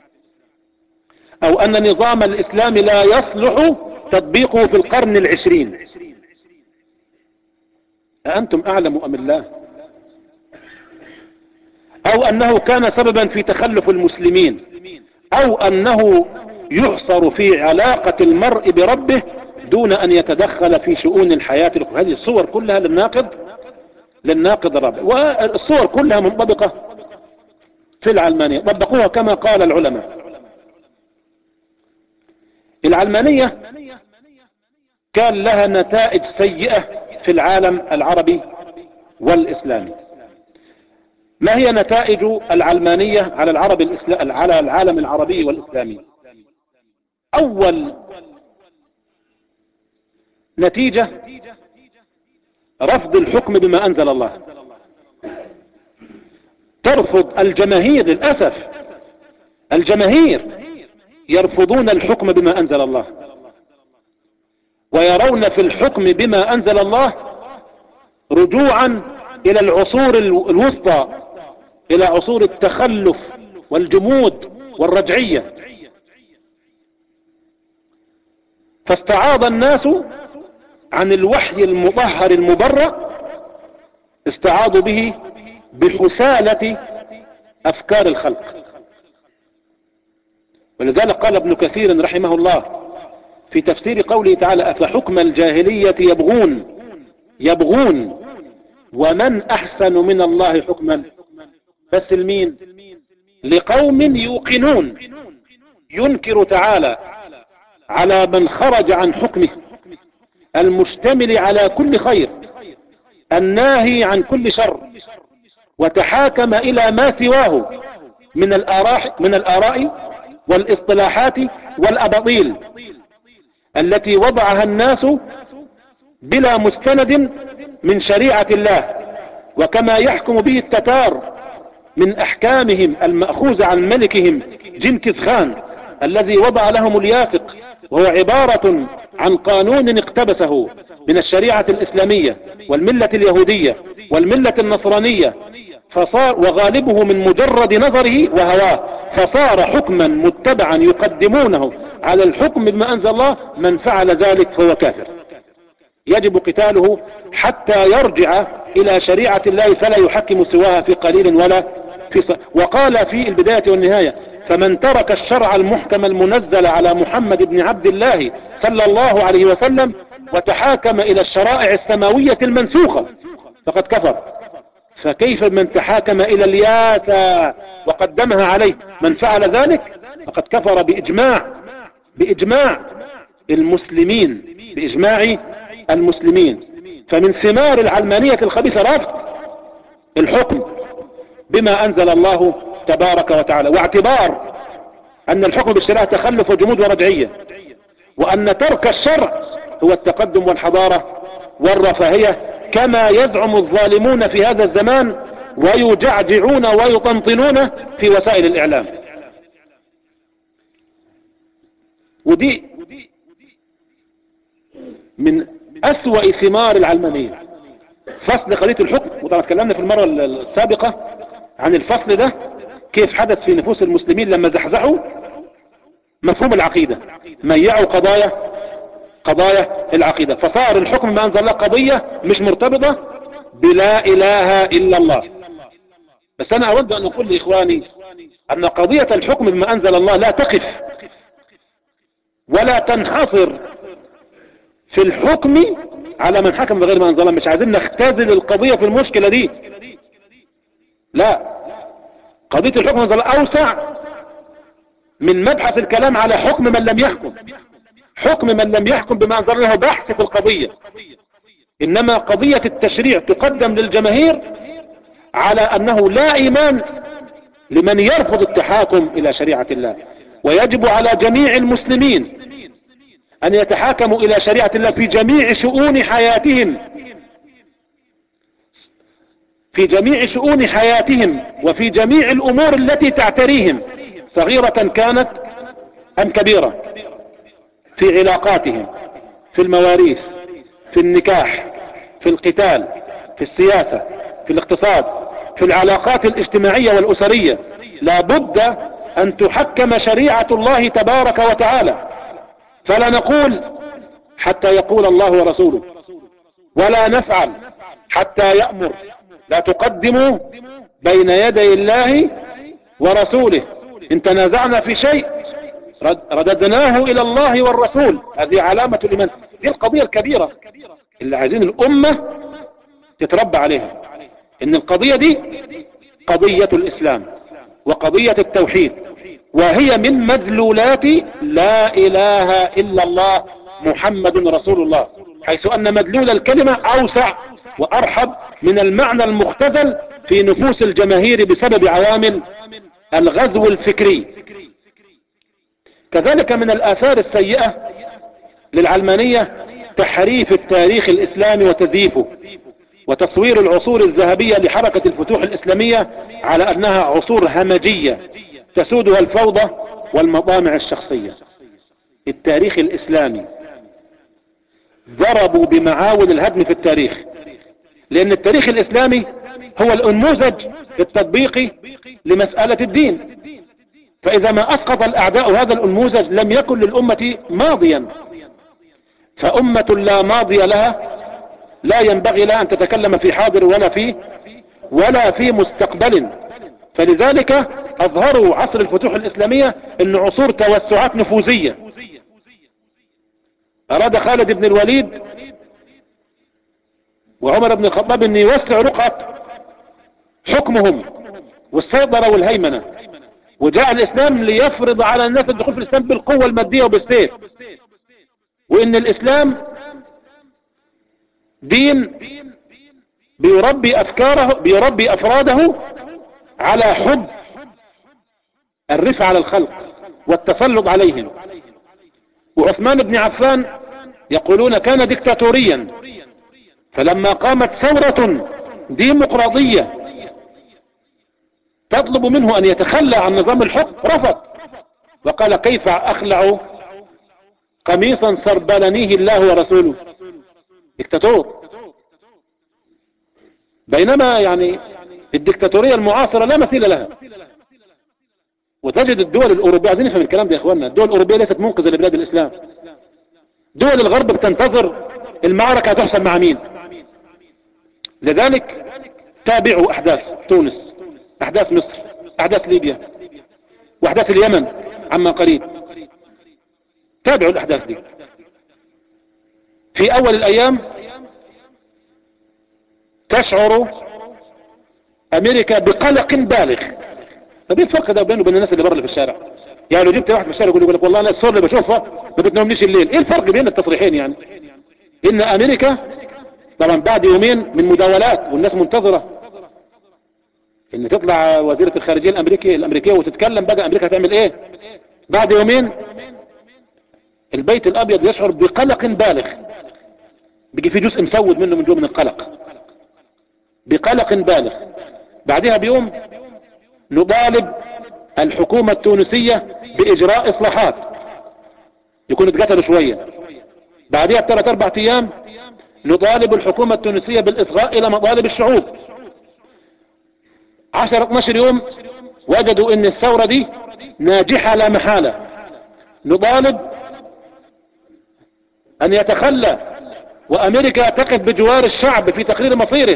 أو أن نظام الإسلام لا يصلح تطبيقه في القرن العشرين. أأنتم أعلم أم الله؟ أو أنه كان سببا في تخلف المسلمين، أو أنه يحصر في علاقة المرء بربه دون أن يتدخل في شؤون الحياة. هذه الصور كلها للناقض الرابع، والصور كلها منطبقة في العلمانية، طبقوها كما قال العلماء. العلمانية كان لها نتائج سيئة في العالم العربي والإسلامي. ما هي نتائج العلمانية على العالم العربي والإسلامي؟ أول نتيجة رفض الحكم بما أنزل الله. ترفض الجماهير، للأسف الجماهير يرفضون الحكم بما أنزل الله، ويرون في الحكم بما أنزل الله رجوعا إلى العصور الوسطى، إلى عصور التخلف والجمود والرجعية. فاستعاض الناس عن الوحي المطهر المبرأ، استعاضوا به بحسالة أفكار الخلق. ولذلك قال ابن كثير رحمه الله في تفسير قوله تعالى: أفحكم الجاهلية يبغون ومن أحسن من الله حكما. بس المين؟ لقوم يوقنون. ينكر تعالى على من خرج عن حكمه المشتمل على كل خير الناهي عن كل شر، وتحاكم إلى ما سواه من الآراء والاصطلاحات والأباطيل التي وضعها الناس بلا مستند من شريعة الله، وكما يحكم به التتار من أحكامهم المأخوذة عن ملكهم جنكيز خان الذي وضع لهم اليافق، وهو عبارة عن قانون اقتبسه من الشريعة الإسلامية والملة اليهودية والملة النصرانية، فصار وغالبه من مجرد نظره وهواه، فصار حكما متبعا يقدمونه على الحكم بما أنزل الله. من فعل ذلك فهو كافر، يجب قتاله حتى يرجع إلى شريعة الله فلا يحكم سواها في قليل ولا في وقال في البداية والنهاية: فمن ترك الشرع المحكم المنزل على محمد بن عبد الله صلى الله عليه وسلم وتحاكم إلى الشرائع السماوية المنسوخة فقد كفر. فكيف من تحاكم إلى الياسى وقدمها عليه؟ من فعل ذلك فقد كفر بإجماع المسلمين، بإجماع المسلمين. فمن ثمار العلمانية الخبيثة رفض الحكم بما أنزل الله تبارك وتعالى، واعتبار أن الحكم بالشريعة تخلف وجمود ورجعية، وأن ترك الشرع هو التقدم والحضارة والرفاهية، كما يزعم الظالمون في هذا الزمان ويجعجعون ويطنطنون في وسائل الإعلام. ودي من أسوأ ثمار العلمانية، فصل قضية الحكم. وطبعا تكلمنا في المرة السابقة عن الفصل ده، كيف حدث في نفوس المسلمين لما زحزحوا مفهوم العقيدة، ميعوا قضايا العقيدة، فصار الحكم ما أنزل الله قضية مش مرتبطة بلا إله إلا الله. بس أنا أود أن أقول لإخواني أن قضية الحكم بما أنزل الله لا تقف ولا تنحصر في الحكم على من حكم بغير ما أنزل الله. مش عايزين نختزل القضية في المشكلة دي، لا، قضية الحكم أنزل الله أوسع من مبحث الكلام على حكم من لم يحكم. حكم من لم يحكم بما أنزل الله بحث في القضية، إنما قضية التشريع تقدم للجماهير على أنه لا إيمان لمن يرفض التحاكم إلى شريعة الله. ويجب على جميع المسلمين أن يتحاكموا إلى شريعة الله في جميع شؤون حياتهم، في جميع شؤون حياتهم وفي جميع الأمور التي تعتريهم، صغيرة كانت أم كبيرة، في علاقاتهم، في المواريث، في النكاح، في القتال، في السياسة، في الاقتصاد، في العلاقات الاجتماعية والأسرية. لا بد أن تحكم شريعة الله تبارك وتعالى، فلا نقول حتى يقول الله ورسوله، ولا نفعل حتى يأمر. لا تقدموا بين يدي الله ورسوله. إن تنازعنا في شيء رددناه إلى الله والرسول. هذه علامة الإيمان. دي القضية الكبيرة اللي عايزين الأمة تتربى عليها، إن القضية دي قضية الإسلام وقضية التوحيد، وهي من مدلولات لا إله إلا الله محمد رسول الله، حيث أن مدلول الكلمة أوسع وأرحب من المعنى المختزل في نفوس الجماهير بسبب عوامل الغزو الفكري. كذلك من الآثار السيئة للعلمانية تحريف التاريخ الإسلامي وتزييفه، وتصوير العصور الذهبية لحركة الفتوح الإسلامية على أنها عصور همجية تسودها الفوضى والمطامع الشخصية. التاريخ الإسلامي ضربوا بمعاول الهدم في التاريخ، لأن التاريخ الإسلامي هو النموذج التطبيقي لمسألة الدين. فإذا ما أسقط الأعداء هذا النموذج لم يكن للأمة ماضيا، فأمة لا ماضي لها لا ينبغي لها أن تتكلم في حاضر ولا في مستقبل. فلذلك أظهروا عصر الفتوح الإسلامية أن عصور توسعات نفوذية. أراد خالد بن الوليد وعمر بن الخطاب أن يوسع رقعة حكمهم والسيطرة والهيمنة، وجاء الإسلام ليفرض على الناس الدخول في الإسلام بالقوة المادية وبالسيف، وإن الإسلام دين بيربي أفراده على حب الرفع على الخلق والتسلط عليهم. وعثمان بن عفان يقولون كان ديكتاتوريا، فلما قامت ثورة ديمقراطية تطلب منه أن يتخلى عن نظام الحكم رفض، وقال كيف أخلع قميصا سربلنيه الله ورسوله. ديكتاتور. بينما يعني الديكتاتورية المعاصرة لا مثيل لها. وتجد الدول الأوروبية، عايزين نفهم الكلام ده يا إخواننا، الدول الأوروبية ليست منقذة لبلاد الإسلام. دول الغرب بتنتظر المعركة هتحصل مع مين. لذلك تابعوا أحداث تونس، أحداث مصر، أحداث ليبيا، وأحداث اليمن عما قريب. تابعوا الأحداث دي. في أول الأيام تشعر أمريكا بقلق بالغ. طب ايه الفرق ده بينه وبين الناس اللي بره اللي في الشارع؟ يعني لو جبت واحد في الشارع يقول لك والله انا الصور اللي بشوفها ما بتنامنيش الليل. ايه الفرق بين التصريحين؟ يعني ان امريكا طبعا بعد يومين من مداولات والناس منتظرة ان تطلع وزيرة الخارجية الامريكية وتتكلم بقى امريكا هتعمل ايه. بعد يومين البيت الابيض يشعر بقلق بالغ، بيجي في جزء مسود منه من جوه من القلق، بقلق بالغ. بعدها بيوم نطالب الحكومة التونسية بإجراء إصلاحات، يكون اتقتلوا شوية. بعدها بثلاث 4 أيام نطالب الحكومة التونسية بالإصغاء إلى مطالب الشعوب. 10-12 يوم وجدوا ان الثورة دي ناجحة لا محالة، نطالب ان يتخلى وامريكا تقف بجوار الشعب في تقرير مصيره.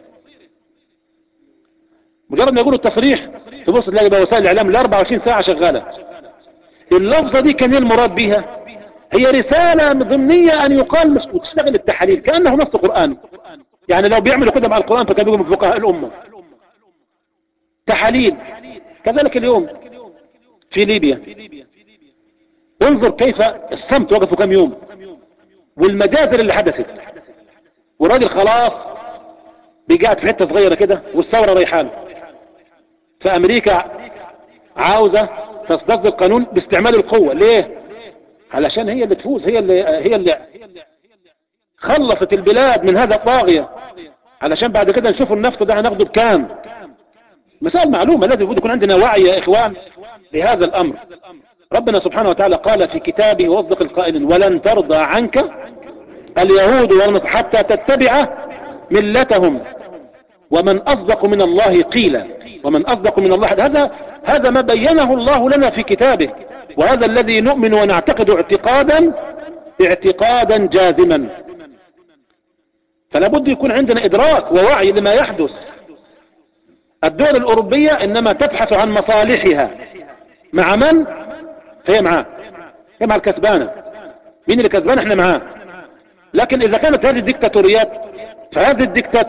مجرد ما يقولوا التصريح تبص تلاقي بقى وسائل الاعلام ال 24 ساعة شغالة. اللفظة دي كان المراد بها هي رسالة ضمنية ان يقال وتشتغل التحاليل كأنه نص قرآن. يعني لو بيعملوا كده مع القرآن فكانوا من فقهاء الامة. تحاليل. كذلك اليوم في ليبيا انظر كيف الصمت وقفوا كم يوم والمجازر اللي حدثت، والراجل خلاص بيقعد في حتة صغيرة كده والثورة ريحان. فامريكا عاوزة تصدق القانون باستعمال القوة. ليه؟ علشان هي اللي تفوز، هي اللي خلصت البلاد من هذا الطاغية، علشان بعد كده نشوف النفط ده هناخده بكام. مثال معلومة لازم يكون عندنا وعي يا اخوان لهذا الامر. ربنا سبحانه وتعالى قال في كتابه واصدق القائلين ولن ترضى عنك اليهود والنصارى حتى تتبع ملتهم ومن اصدق من الله قيلا. ومن اصدق من الله، هذا ما بينه الله لنا في كتابه، وهذا الذي نؤمن ونعتقد اعتقادا جازما. فلا بد يكون عندنا ادراك ووعي لما يحدث. الدول الاوروبية انما تبحث عن مصالحها مع من؟ هي معاه، هي مع الكسبانة. مين اللي كسبان؟ احنا معاه. لكن اذا كانت هذه الدكتاتوريات فهذه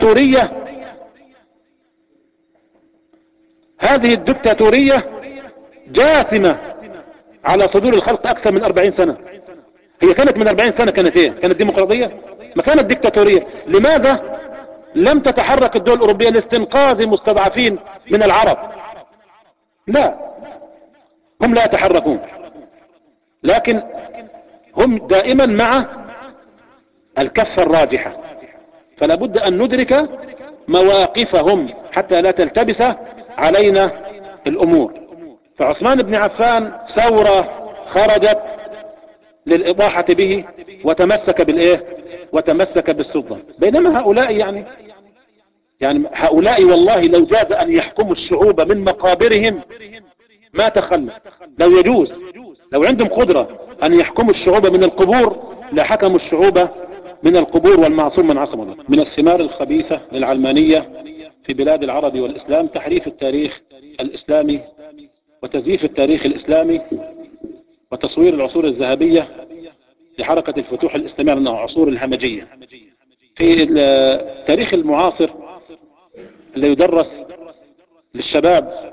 الدكتاتورية جاثمة على صدور الخلق اكثر من 40 سنة. هي كانت من 40 سنة كانت ايه؟ كانت ديمقراطية؟ ما كانت دكتاتورية. لماذا لم تتحرك الدول الاوروبية لاستنقاذ المستضعفين من العرب؟ لا، هم لا يتحركون، لكن هم دائما مع الكفة الراجحة. فلا بد أن ندرك مواقفهم حتى لا تلتبس علينا الأمور. فعثمان بن عفان ثورة خرجت للإضاحة به وتمسك بالإيه؟ وتمسك بالسلطة، بينما هؤلاء يعني هؤلاء والله لو جاز أن يحكموا الشعوب من مقابرهم ما تخلوا. لو يجوز، لو عندهم قدرة أن يحكموا الشعوب من القبور لحكموا الشعوب من القبور، والمعصوم من عصم الله. من الثمار الخبيثة للعلمانية في بلاد العرب والإسلام تحريف التاريخ الإسلامي وتزييف التاريخ الإسلامي وتصوير العصور الذهبية لحركة الفتوح الإسلامية أنها عصور الهمجية. في التاريخ المعاصر اللي يدرس للشباب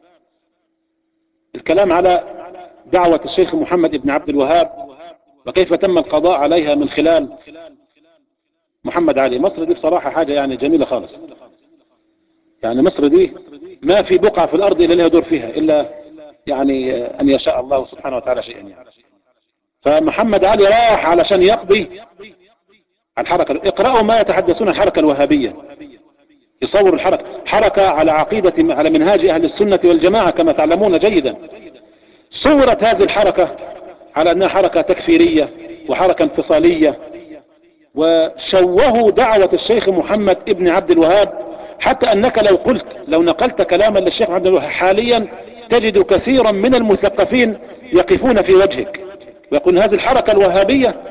الكلام على دعوة الشيخ محمد بن عبد الوهاب وكيف تم القضاء عليها من خلال محمد علي. مصر دي بصراحة حاجة يعني جميلة خالص. يعني مصر دي ما في بقعة في الأرض إلا لها دور فيها، إلا يعني أن يشاء الله سبحانه وتعالى شيئا يعني. فمحمد علي راح علشان يقضي على الحركة. اقرأوا ما يتحدثون عن الحركة الوهابية، يصور الحركة حركة على عقيدة على منهاج أهل السنة والجماعة كما تعلمون جيدا. صورت هذه الحركة على أنها حركة تكفيرية وحركة انفصالية، وشوهوا دعوة الشيخ محمد ابن عبد الوهاب، حتى أنك لو نقلت كلاما للشيخ محمد عبد الوهاب حاليا تجد كثيرا من المثقفين يقفون في وجهك ويقولون هذه الحركة الوهابية.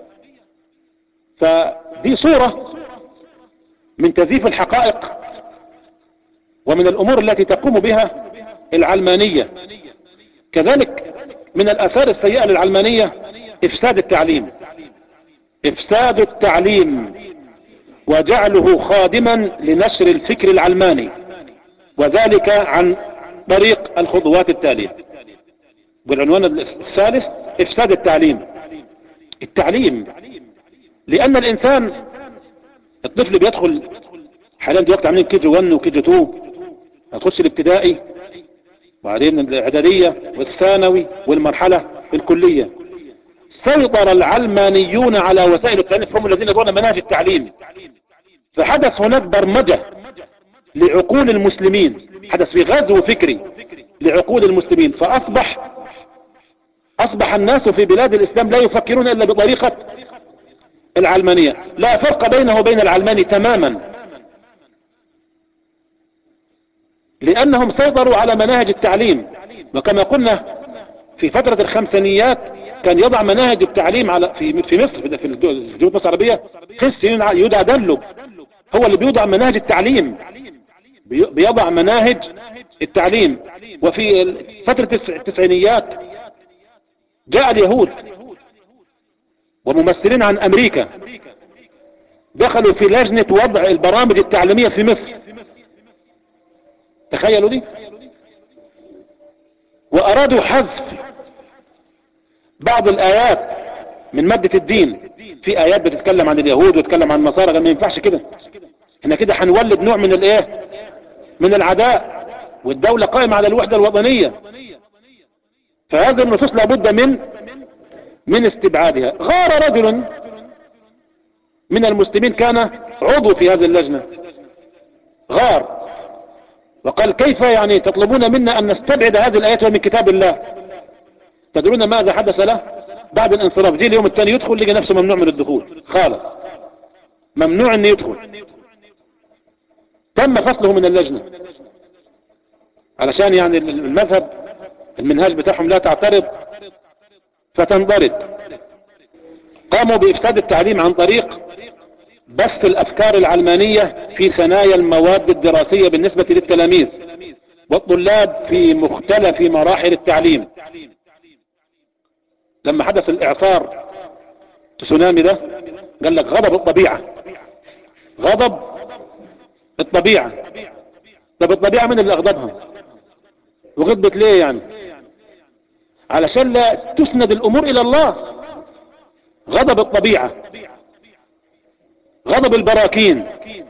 فدي صورة من تزييف الحقائق ومن الأمور التي تقوم بها العلمانية. كذلك من الآثار السيئة للعلمانية إفساد التعليم، إفساد التعليم وجعله خادما لنشر الفكر العلماني، وذلك عن طريق الخطوات التالية. والعنوان الثالث إفساد التعليم. التعليم لأن الإنسان الطفل بيدخل حاليا دلوقتي عاملين كي جي 1 وكي جي 2، هتخش الابتدائي وبعدين الاعدادية والثانوي والمرحلة الكلية. سيطر العلمانيون على وسائل التعليم، هم الذين يضعون مناهج التعليم. فحدث هناك برمجة لعقول المسلمين، حدث في غزو فكري لعقول المسلمين، فأصبح الناس في بلاد الإسلام لا يفكرون إلا بطريقة العلمانية. لا فرق بينه وبين العلماني تماما، لأنهم سيطروا على مناهج التعليم. وكما قلنا في فترة الخمسينيات كان يضع مناهج التعليم في مصر، في الجمهورية مصر العربية، قس يدعى دلو هو اللي بيوضع مناهج التعليم، بيضع مناهج التعليم. وفي فترة التسعينيات جاء اليهود وممثلين عن أمريكا دخلوا في لجنة وضع البرامج التعليمية في مصر، تخيلوا دي، وأرادوا حذف بعض الآيات من مادة الدين. في آيات بتتكلم عن اليهود وتتكلم عن النصارى، قال ما ينفعش كده، احنا كده هنولد نوع من الايه، من العداء، والدولة قائمة على الوحدة الوطنية. فهذه النصوص لابد من استبعادها. غار رجل من المسلمين كان عضو في هذه اللجنة، غار وقال كيف يعني تطلبون منا أن نستبعد هذه الآيات من كتاب الله؟ تدرون ماذا حدث له بعد الانصراف؟ جه اليوم الثاني يدخل لقى نفسه ممنوع من الدخول خالص، ممنوع أن يدخل، تم فصله من اللجنة علشان يعني المنهاج بتاعهم لا تعترض فتنضرد. قاموا بإفساد التعليم عن طريق بث الأفكار العلمانية في ثنايا المواد الدراسية بالنسبة للتلاميذ والطلاب في مختلف مراحل التعليم. لما حدث الإعصار تسونامي ده قال لك غضب الطبيعة، غضب الطبيعة. طب الطبيعة من اللي أغضبها وغضبت ليه يعني؟ علشان لا تسند الأمور إلى الله. غضب الطبيعة، غضب البراكين،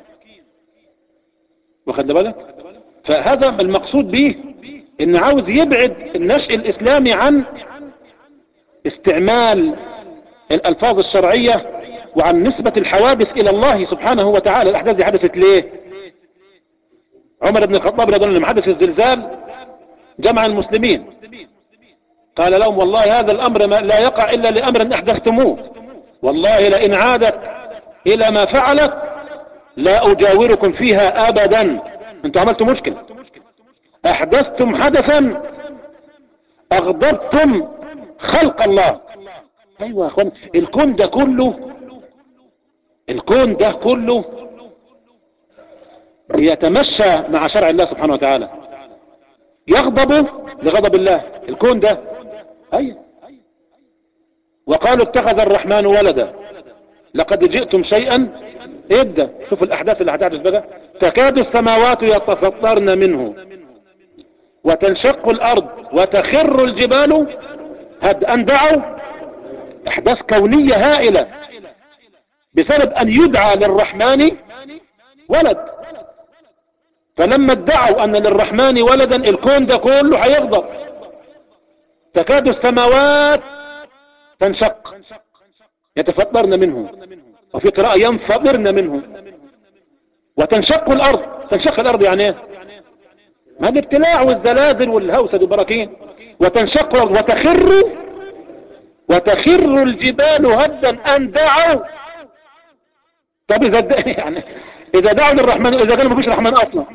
واخد بالك؟ فهذا المقصود به ان عاوز يبعد النشء الاسلامي عن استعمال الالفاظ الشرعية وعن نسبة الحوادث إلى الله سبحانه وتعالى. الأحداث دي حدثت ليه؟ عمر بن الخطاب رضي الله عنه لما حدث الزلزال جمع المسلمين، قال لهم والله هذا الأمر لا يقع إلا لأمر أحدثتموه، والله لئن عادت إلى ما فعلت لا أجاوركم فيها أبدا. أنتم عملتوا مشكلة، أحدثتم حدثا، أغضبتم خلق الله. أيوة يا أخوان، الكون ده كله يتمشى مع شرع الله سبحانه وتعالى، يغضب لغضب الله الكون ده. أيوة. وقالوا اتخذ الرحمن ولدا لقد جئتم شيئا إدا. شوف الأحداث اللي هتحدث بقى، تكاد السماوات يتفطرن منه وتنشق الأرض وتخر الجبال أن دعوا. أحداث كونية هائلة بسبب أن يدعى للرحمن ولد. فلما ادعوا أن للرحمن ولدا الكون ده كله هيغضب. تكاد السماوات تنشق يتفطرن منه، وفي قراءة ينفطرن منه، وتنشق الأرض. تنشق الأرض يعني ايه؟ ما الابتلاع والزلازل والهوسة والبراكين. وتنشق الأرض وتخر الجبال هدا أن دعوا. طب إذا دعوا للرحمن، إذا كانوا ما فيش رحمن أصلا،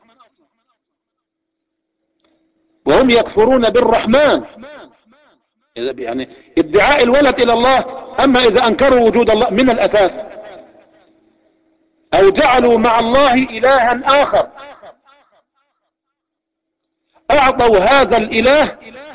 وهم يكفرون بالرحمن، يعني ادعاء الولد إلى الله. أما إذا أنكروا وجود الله من الأساس أو جعلوا مع الله إلها آخر، أعطوا هذا الإله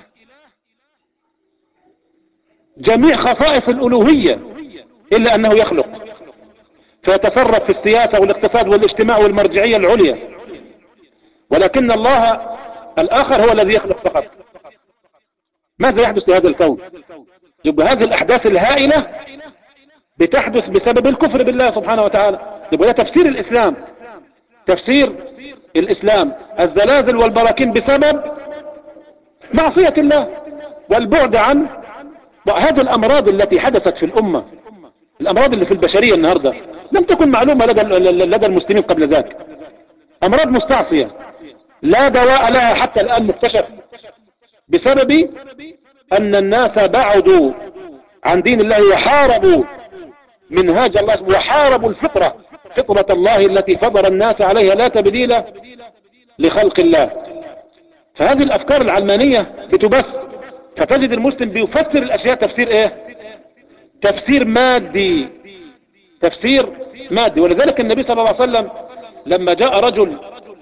جميع خصائص الألوهية إلا أنه يخلق، فيتصرف في السياسة والاقتصاد والاجتماع والمرجعية العليا، ولكن الله الآخر هو الذي يخلق فقط. ماذا يحدث لهذا الكون؟ يبقى هذه الأحداث الهائلة بتحدث بسبب الكفر بالله سبحانه وتعالى. يبقى ده تفسير الإسلام. تفسير الإسلام الزلازل والبراكين بسبب معصية الله والبعد عن هذه الأمراض التي حدثت في الأمة. الأمراض اللي في البشرية النهاردة لم تكن معلومة لدى المسلمين قبل ذلك. أمراض مستعصية لا دواء لها حتى الآن مكتشف، بسبب أن الناس بعدوا عن دين الله وحاربوا منهاج الله وحاربوا الفطرة، فطرة الله التي فطر الناس عليها لا تبديل لخلق الله. فهذه الأفكار العلمانية بتبث، فتجد المسلم بيفسر الأشياء تفسير إيه؟ تفسير مادي. تفسير مادي. ولذلك النبي صلى الله عليه وسلم لما جاء رجل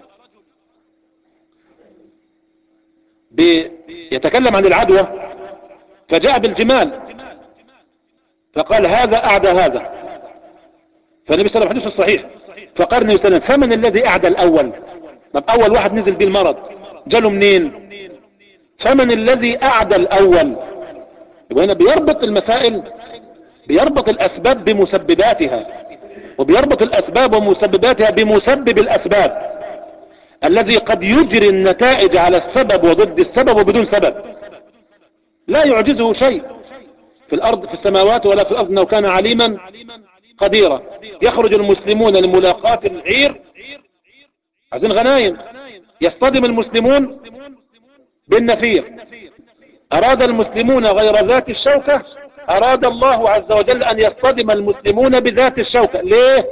يتكلم عن العدوى فجاء بالجمال فقال هذا أعدى هذا، فالنبي صلى الله عليه وسلم حديث الصحيح فقال النبي صلى الله عليه وسلم فمن الذي أعدى الأول؟ طب أول واحد نزل به المرض جاله منين؟ فمن الذي أعدى الأول؟ يبقى هنا بيربط المسائل، بيربط الأسباب بمسبباتها، وبيربط الأسباب ومسبباتها بمسبب الأسباب الذي قد يجري النتائج على السبب وضد السبب وبدون سبب. لا يعجزه شيء في الأرض في السماوات ولا في الأرض إنه كان عليما قديرا. يخرج المسلمون لملاقاة العير، عايزين غنايم، يصطدم المسلمون بالنفير. أراد المسلمون غير ذات الشوكة، أراد الله عز وجل أن يصطدم المسلمون بذات الشوكة. ليه؟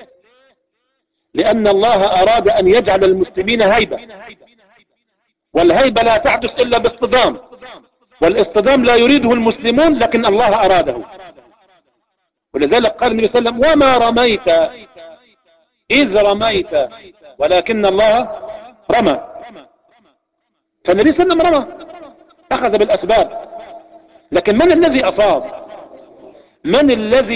لأن الله أراد أن يجعل المسلمين هيبة، والهيبة لا تحدث إلا باصطدام، والاصطدام لا يريده المسلمون لكن الله أراده. ولذلك قال النبي صلى الله عليه وسلم وما رميت إذ رميت ولكن الله رمى. فالنبي صلى الله عليه وسلم رمى، أخذ بالأسباب، لكن من الذي أصاب؟ من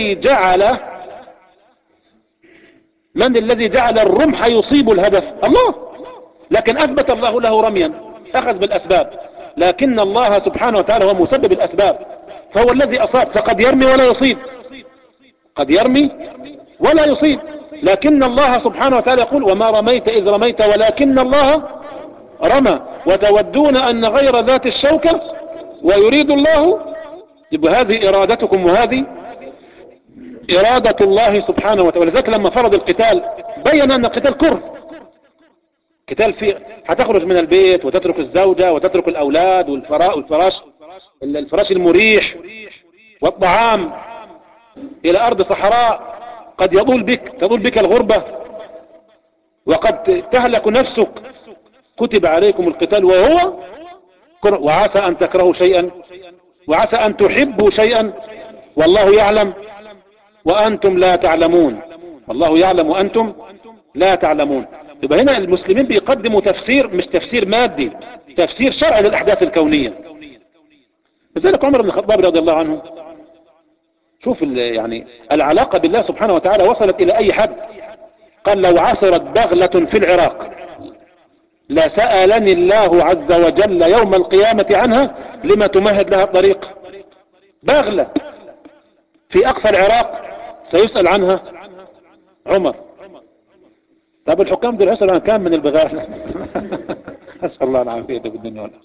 الذي جعل الرمح يصيب الهدف؟ الله. لكن أثبت الله له رميا، أخذ بالأسباب، لكن الله سبحانه وتعالى هو مسبب الأسباب، فهو الذي أصاب. فقد يرمي ولا يصيب، قد يرمي ولا يصيب، لكن الله سبحانه وتعالى يقول وما رميت إذ رميت ولكن الله رمى وتودون أن غير ذات الشوكة ويريد الله. يبقى هذه إرادتكم وهذه إرادة الله سبحانه وتعالى. ولذلك لما فرض القتال بين أن القتال كره، قتال فيه هتخرج من البيت وتترك الزوجة وتترك الأولاد الفراش المريح والطعام إلى أرض صحراء قد تطول بك الغربة وقد تهلك نفسك. كتب عليكم القتال وهو كره، وعسى أن تكرهوا شيئا وعسى أن تحبوا شيئا والله يعلم وأنتم لا تعلمون. والله يعلم وأنتم لا تعلمون. يبقى هنا المسلمين بيقدموا تفسير، مش تفسير مادي، تفسير شرعي للأحداث الكونية. لذلك عمر بن الخطاب رضي الله عنه، شوف يعني العلاقة بالله سبحانه وتعالى وصلت إلى أي حد. قال لو عثرت بغلة في العراق لسألني الله عز وجل يوم القيامة عنها لما تمهد لها الطريق. بغلة في أقصى العراق سيسأل عنها عمر. طب الحكام دول يسألوا عن كام من البغال؟ أسأل الله العافية في الدنيا والآخرة.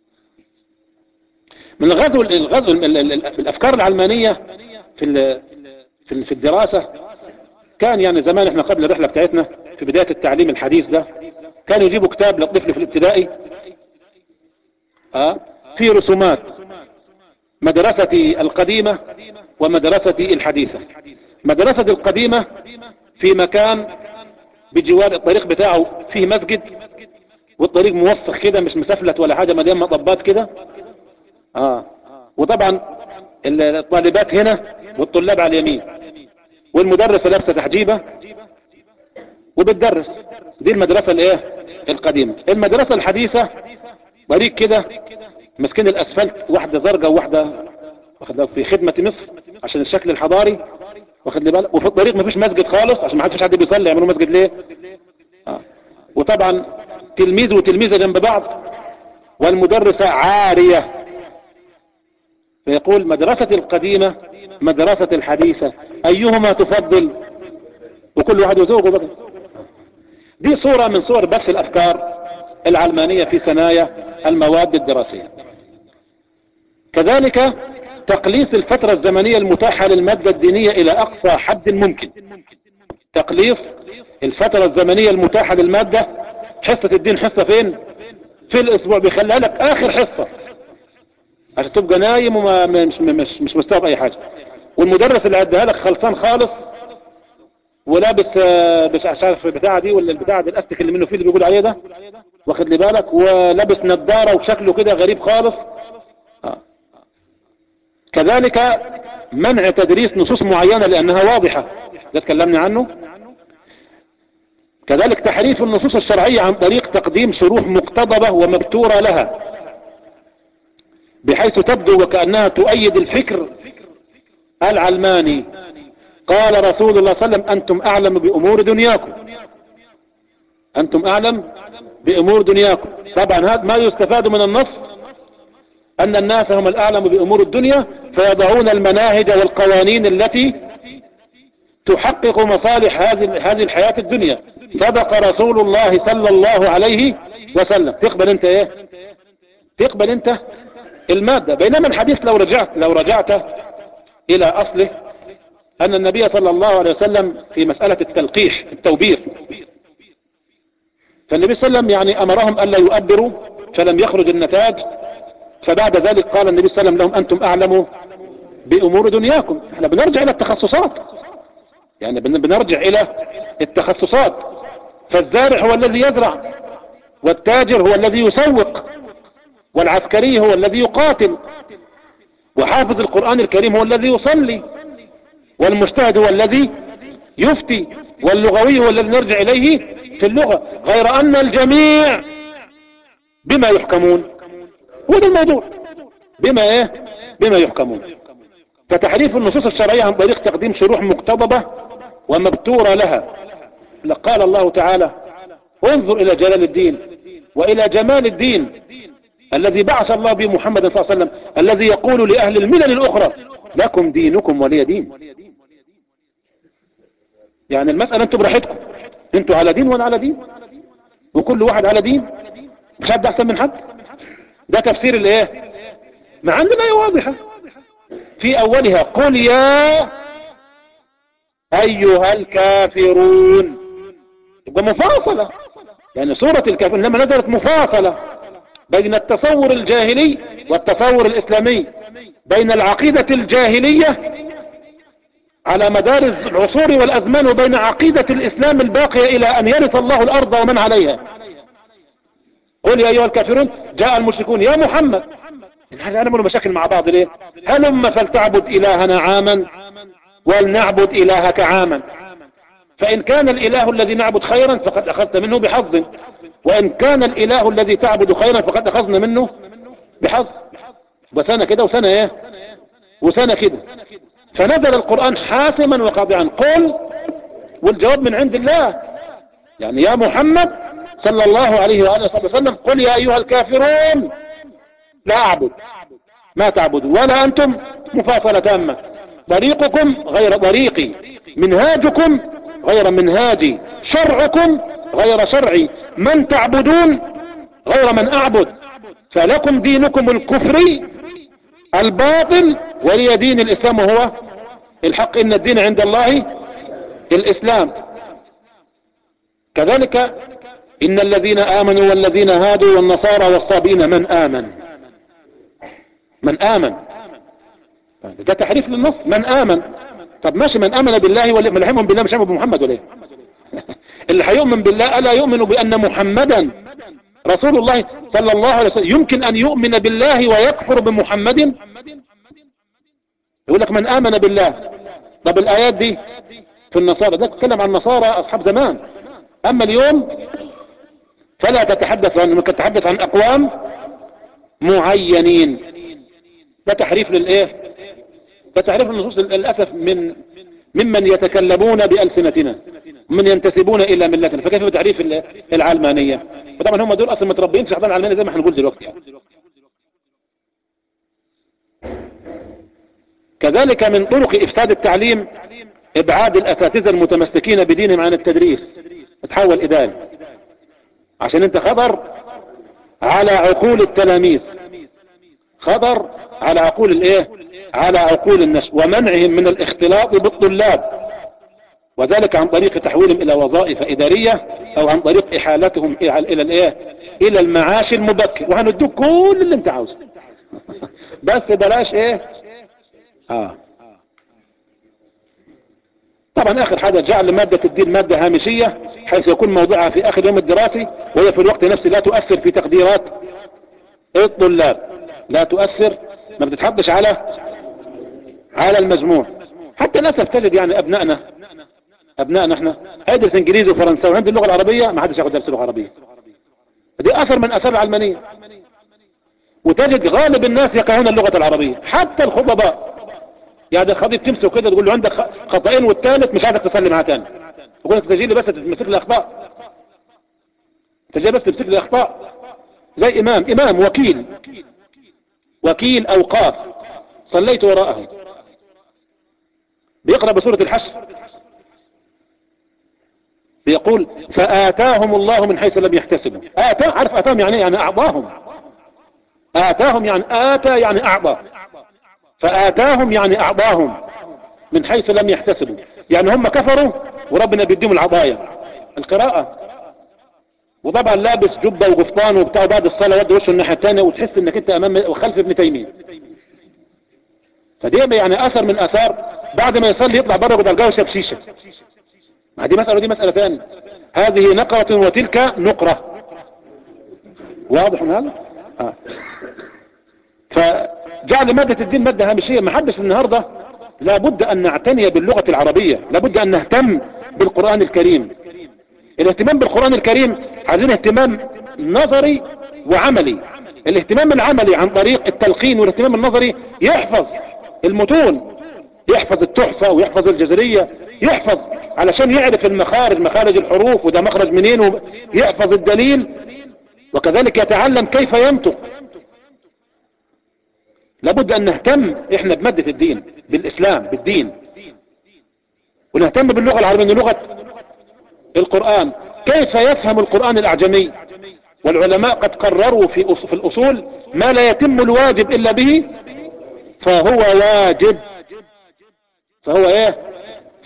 من الغزو الأفكار العلمانية في الدراسة كان يعني زمان، احنا قبل الرحلة بتاعتنا في بداية التعليم الحديث ده كانوا يجيبوا كتاب للطفل في الابتدائي في رسومات مدرسة القديمة ومدرسة الحديثة. مدرسة القديمة في مكان بجوار الطريق بتاعه فيه مسجد، والطريق موسخ كده مش مسفلت ولا حاجة، مليان مطبات كده. وطبعا الطالبات هنا والطلاب على اليمين، والمدرسة لابسة تحجيبة وبتدرس. دي المدرسة الايه القديمة. المدرسة الحديثة طريق كده مسكين الاسفلت، واحدة زرقاء وواحدة في خدمة مصر عشان الشكل الحضاري، واخد لي بالك. وفي الطريق مفيش مسجد خالص عشان ما حدش حد بيصلي، يعملوا مسجد ليه؟ وطبعا تلميذ وتلميذة جنب بعض، والمدرسة عارية. فيقول مدرسة القديمة مدرسة الحديثة أيهما تفضل؟ وكل واحد وذوقه بقى. دي صورة من صور بث الأفكار العلمانية في ثنايا المواد الدراسية. كذلك تقليص الفترة الزمنية المتاحة للمادة الدينية إلى أقصى حد ممكن. تقليص الفترة الزمنية المتاحة للمادة. حصة الدين حصة فين؟ في الأسبوع، بيخليها لك آخر حصة عشان تبقى نايم وما مش مستوعب أي حاجة. والمدرس اللي عدها لك خلصان خالص ولابس مش عارف البتاعة دي ولا البتاعة دي الاستيك اللي منه فيه اللي بيقول عليه ده، واخد لي بالك، ولابس نظارة وشكله كده غريب خالص. كذلك منع تدريس نصوص معينة لأنها واضحة، ده تكلمنا عنه. كذلك تحريف النصوص الشرعية عن طريق تقديم شروح مقتضبة ومبتورة لها بحيث تبدو وكأنها تؤيد الفكر العلماني. قال رسول الله صلى الله عليه وسلم أنتم أعلم بأمور دنياكم، أنتم أعلم بأمور دنياكم. طبعا هذا ما يستفاد من النص أن الناس هم الأعلم بأمور الدنيا، فيضعون المناهج والقوانين التي تحقق مصالح هذه الحياة الدنيا. صدق رسول الله صلى الله عليه وسلم. تقبل انت ايه؟ تقبل انت المادة. بينما الحديث لو رجعت الى اصله ان النبي صلى الله عليه وسلم في مسألة التلقيح التوبير، فالنبي صلى الله عليه وسلم يعني امرهم الا يؤبروا فلم يخرج النتاج، فبعد ذلك قال النبي صلى الله عليه وسلم لهم انتم اعلموا بامور دنياكم. احنا بنرجع الى التخصصات، يعني بنرجع الى التخصصات. فالزارع هو الذي يزرع، والتاجر هو الذي يسوق، والعسكري هو الذي يقاتل، وحافظ القرآن الكريم هو الذي يصلي، والمجتهد هو الذي يفتي، واللغوي هو الذي نرجع إليه في اللغة. غير أن الجميع بما يحكمون، هو ده الموضوع، بما يحكمون. فتحريف النصوص الشرعية عن طريق تقديم شروح مقتضبة ومبتورة لها. قال الله تعالى انظر إلى جلال الدين وإلى جمال الدين الذي بعث الله به محمد صلى الله عليه وسلم، الذي يقول لأهل الملل الأخرى لكم دينكم ولي دين. يعني المسألة انتم براحتكم، انتوا على دين وانا على دين، وكل واحد على دين، مش حد احسن من حد. ده تفسير الايه؟ ما عندنا ايه واضحة في اولها قل يا أيها الكافرون، يبقى مفاصلة، يعني سورة الكافرون لما نزلت مفاصلة بين التصور الجاهلي والتصور الإسلامي، بين العقيدة الجاهلية على مدار العصور والأزمان وبين عقيدة الإسلام الباقية إلى أن يرث الله الأرض ومن عليها. قل يا أيها الكافرون، جاء المشركون يا محمد، هذا نعمل مشاكل مع بعض ليه؟ هلم فلتعبد إلهنا عاما ولنعبد إلهك عاما، فإن كان الإله الذي نعبد خيرا فقد أخذت منه بحظ، وإن كان الإله الذي تعبد خيرا فقد أخذنا منه بحظ. وسنة كده وسنة ايه وسنة كده. فنزل القرآن حاسما وقاطعا، قل، والجواب من عند الله، يعني يا محمد صلى الله عليه وآله وسلم، قل يا أيها الكافرون لا أعبد ما تعبد ولا أنتم، مفاصلة تامة، طريقكم غير طريقي، منهاجكم غير منهاجي، شرعكم غير شرعي، من تعبدون غير من أعبد، فلكم دينكم الكفري الباطل ولي دين الإسلام وهو الحق، إن الدين عند الله الإسلام. كذلك إن الذين آمنوا والذين هادوا والنصارى والصابين من آمن ده تحريف للنص، من آمن. طب ماشي، من آمن بالله ولا من هيؤمن بالله مش هيؤمن بمحمد ولا ايه؟ اللي هيؤمن بالله ألا يؤمن بأن محمدا رسول الله صلى الله عليه وسلم يمكن أن يؤمن بالله ويكفر بمحمد؟ يقول لك من آمن بالله. طب الآيات دي في النصارى، ده تتكلم عن النصارى أصحاب زمان، أما اليوم فلا تتحدث عن، تتحدث عن أقوام معينين. ده تحريف للإيه؟ ده تحريف للنصوص للأسف ممن يتكلمون بألسنتنا، من ينتسبون إلى ملتنا، فكيف بتعريف العلمانية؟ وطبعا هم دول أصلا متربيين في حضان العلمانية زي ما هنقول دلوقتي يعني. كذلك من طرق إفساد التعليم إبعاد الأساتذة المتمسكين بدينهم عن التدريس، تحول إداري، عشان انت خطر على عقول التلاميذ، خطر على عقول الايه، على عقول النشء، ومنعهم من الاختلاط بالطلاب، وذلك عن طريق تحويلهم الى وظائف ادارية او عن طريق احالتهم الى الايه، الى المعاش المبكر، وهندوك كل اللي انت عاوزه بس بلاش ايه. طبعا اخر حاجة جعل مادة الدين مادة هامشية حيث يكون موضوعها في اخر يوم الدراسي، وهي في الوقت نفسه لا تؤثر في تقديرات الطلاب، لا تؤثر، ما بتتحدش على المجموع. حتى للاسف تجد يعني ابنائنا احنا هيدرس انجليزي وفرنساوي، عند اللغة العربية ما حدش ياخد درس لغة عربية، دي اثر من اثار العلمانية. وتجد غالب الناس يكرهون اللغة العربية، حتى الخطباء، يعني الخطيب تمسك كده تقول له عندك خطأين والثالث مش عايزك تصلي معاه تاني، يقول لك تجي لي بس تمسك لي اخطاء، تجي بس تمسك لي اخطاء، زي امام وكيل اوقاف صليت وراءه بيقرأ بسورة الحشر، بيقول فآتاهم الله من حيث لم يحتسبوا. عارف آتاهم يعني يعني أعطاهم، آتاهم يعني آتى يعني أعطى، فآتاهم يعني أعطاهم من حيث لم يحتسبوا، يعني هم كفروا وربنا بيديهم العطايا. القراءة، وطبعا لابس جبة وقفطان وبتاع، بعد الصلاة ود وشه الناحية الثانية وتحس انك انت امام وخلف ابن تيمية. فدي يعني اثر من اثار، بعد ما يصلي يطلع بره بدل الجو شيشة. ما دي مسألة ودي مسألة ثانية، هذه نقرة وتلك نقرة، واضح من هذا؟ فجعل مادة الدين مادة هامشية. ما حدش النهاردة لابد ان نعتني باللغة العربية، لابد ان نهتم بالقرآن الكريم. الاهتمام بالقرآن الكريم عايزين اهتمام نظري وعملي. الاهتمام العملي عن طريق التلقين، والاهتمام النظري يحفظ المتون، يحفظ التحفة ويحفظ الجزرية، يحفظ علشان يعرف المخارج، مخارج الحروف وده مخرج منين، يحفظ الدليل، وكذلك يتعلم كيف ينطق. لابد ان نهتم احنا بمادة الدين، بالاسلام، بالدين، ونهتم باللغة العربية، لغة القرآن، كيف يفهم القرآن الأعجمي. والعلماء قد قرروا في الأصول ما لا يتم الواجب إلا به فهو واجب، فهو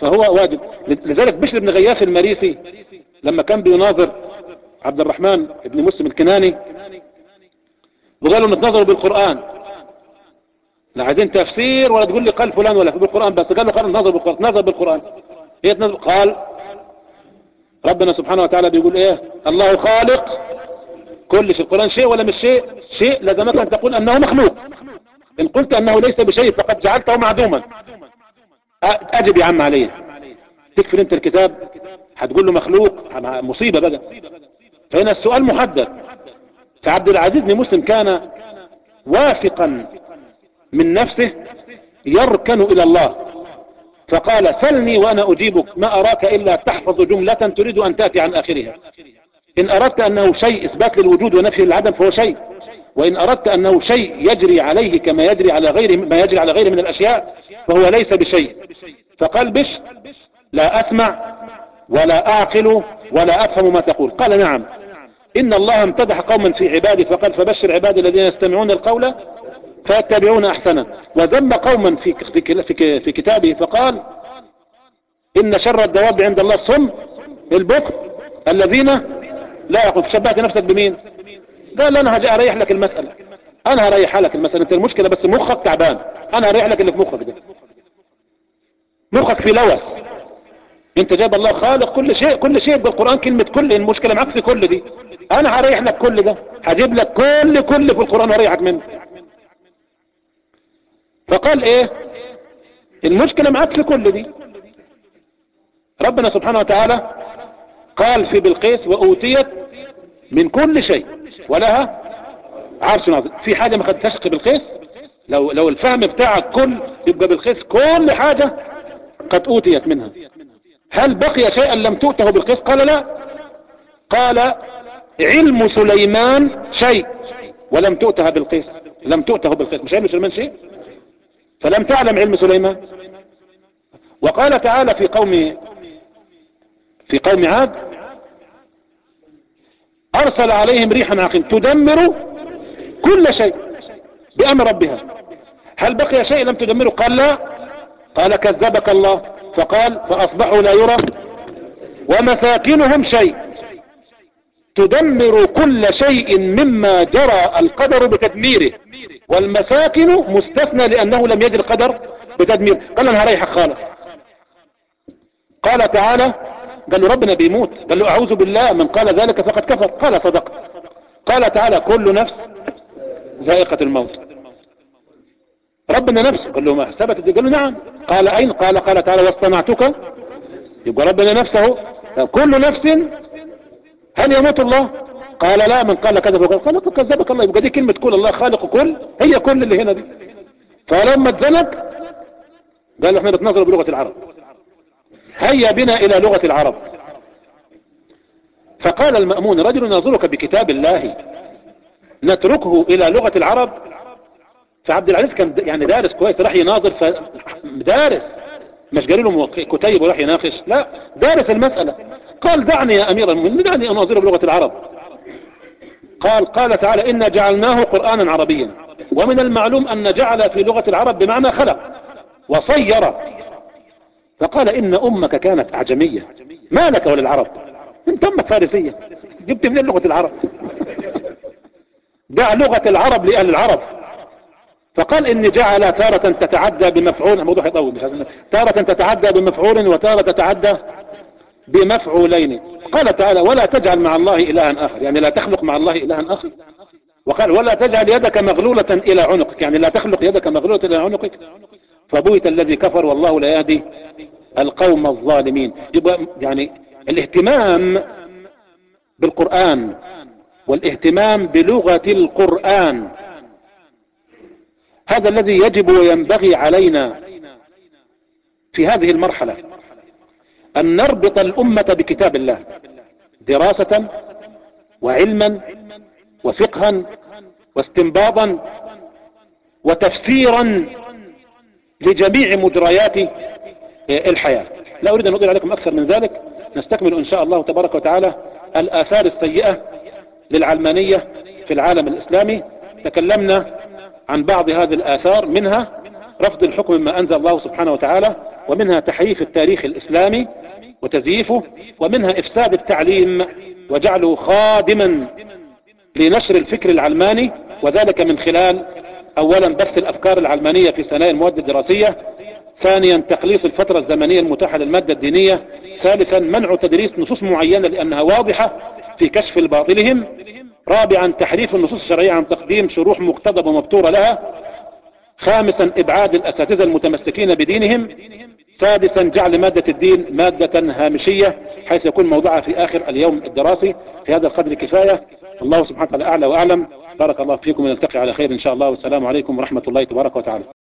فهو واجب. لذلك بشر بن غياث المريسي لما كان بيناظر عبد الرحمن بن مسلم الكناني وقالوا نتناظروا بالقرآن، لا عايزين تفسير ولا تقول لي قال فلان ولا في بالقرآن بس، قال له قال نتناظر بالقرآن. تناظر بالقرآن هي تناظر. قال ربنا سبحانه وتعالى بيقول ايه؟ الله خالق كل شيء. القرآن شيء ولا مش شيء؟ شيء. لازمك ان تقول انه مخلوق. ان قلت انه ليس بشيء فقد جعلته معدوما. اجب يا عم عليه. تكفر انت الكتاب هتقول له مخلوق، مصيبة بقى. فهنا السؤال محدد. فعبد العزيز بن مسلم كان واثقا من نفسه يركن الى الله، فقال سلني وانا اجيبك، ما اراك الا تحفظ جملة تريد ان تأتي عن اخرها. ان اردت انه شيء اثبات للوجود ونفي للعدم فهو شيء، وان اردت انه شيء يجري عليه كما يجري على غيره ما يجري على غيره من الاشياء فهو ليس بشيء. فقال بش لا اسمع ولا اعقل ولا افهم ما تقول. قال نعم، ان الله امتدح قوما في عباده فقال فبشر عبادي الذين يستمعون القول فيتبعون احسنه، وذم قوما في كتابه فقال ان شر الدواب عند الله الصم البكم الذين لا يقول. شبهت نفسك بمين؟ قال انا هجي اريح لك المسألة، انا هريح لك المسألة. انت المشكلة بس مخك تعبان، انا هريح لك اللي في مخك ده. مخك في لوث. انت جايب الله خالق كل شيء، كل شيء بالقرآن كلمة كل، المشكلة معك في كل دي. انا هريح لك كل ده، هجيب لك كل في القرآن واريحك منه. فقال ايه؟ المشكلة معك في كل دي. ربنا سبحانه وتعالى قال في بلقيس واوتيت من كل شيء ولها عرش عظيم. في حاجة ما خدتهاش في بلقيس؟ لو الفهم بتاعك كل يبقى بلقيس كل حاجة قد اوتيت منها. هل بقي شيئا لم تؤته بلقيس؟ قال لا. قال علم سليمان شيء ولم تؤتها بلقيس، لم تؤته بلقيس. مش علم سليمان شيء؟ فلم تعلم علم سليمان. وقال تعالى في قوم عاد ارسل عليهم ريحا عاقم تدمر كل شيء بامر ربها. هل بقي شيء لم تدمره؟ قال لا. قال كذبك الله فقال فاصبحوا لا يرى ومساكنهم شيء تدمر كل شيء مما جرى القدر بتدميره، والمساكن مستثنى لانه لم يجري القدر بتدمير. قال انا هريحك خالص. قال تعالى قال له ربنا بيموت، قال له اعوذ بالله من قال ذلك فقد كفر. قال صدقت. قال تعالى كل نفس ذائقة الموت. ربنا نفسه قال له ما ثبتت؟ قال له نعم. قال اين؟ قال تعالى واصطنعتك. يبقى ربنا نفسه كل نفس هل يموت الله؟ قال لا. من قال كذب قال كذبك الله. يبقى دي كلمة كل، الله خالق كل، هي كل اللي هنا دي. فلما اتزنك قال احنا بنتنظر بلغة العرب، هيا بنا الى لغة العرب. فقال المأمون رجل ناظرك بكتاب الله نتركه الى لغة العرب. فعبد العزيز كان يعني دارس كويس، راح يناظر دارس، مش قال له كتيب وراح يناقش، لا دارس المسألة. قال دعني يا امير المؤمنين دعني اناظره بلغة العرب. قال تعالى إنا جعلناه قرآنا عربيا، ومن المعلوم أن جعل في لغة العرب بمعنى خلق وصير. فقال إن أمك كانت أعجمية ما لك وللعرب، انت أمك فارسية جبت من لغة العرب. دع لغة العرب لأهل العرب. فقال إن جعل تارة تتعدى بمفعول، الموضوع يطول، تارة تتعدى بمفعول وتارة تتعدى بمفعولين. قال تعالى ولا تجعل مع الله إلها آخر، يعني لا تخلق مع الله إلها آخر. وقال ولا تجعل يدك مغلولة إلى عنقك، يعني لا تخلق يدك مغلولة إلى عنقك فبويت الذي كفر والله لا يهدي القوم الظالمين. يبقى يعني الاهتمام بالقرآن والاهتمام بلغة القرآن هذا الذي يجب وينبغي علينا في هذه المرحلة، أن نربط الأمة بكتاب الله دراسة وعلما وفقها واستنباطا وتفسيرا لجميع مجريات الحياة. لا أريد أن أطيل عليكم أكثر من ذلك، نستكمل إن شاء الله تبارك وتعالى الآثار السيئة للعلمانية في العالم الإسلامي. تكلمنا عن بعض هذه الآثار، منها رفض الحكم مما أنزل الله سبحانه وتعالى، ومنها تحريف التاريخ الإسلامي وتزييفه، ومنها إفساد التعليم وجعله خادما لنشر الفكر العلماني، وذلك من خلال أولا بث الأفكار العلمانية في ثنايا المواد الدراسية، ثانيا تقليص الفترة الزمنية المتاحة للمادة الدينية، ثالثا منع تدريس نصوص معينة لأنها واضحة في كشف باطلهم، رابعا تحريف النصوص الشرعية عن تقديم شروح مقتضبة ومبتورة لها، خامسا إبعاد الأساتذة المتمسكين بدينهم، سادسا جعل مادة الدين مادة هامشية حيث يكون موضوعها في آخر اليوم الدراسي. في هذا القدر كفاية. الله سبحانه وتعالى أعلى وأعلم. بارك الله فيكم ونلتقي على خير إن شاء الله، والسلام عليكم ورحمة الله تبارك وتعالى.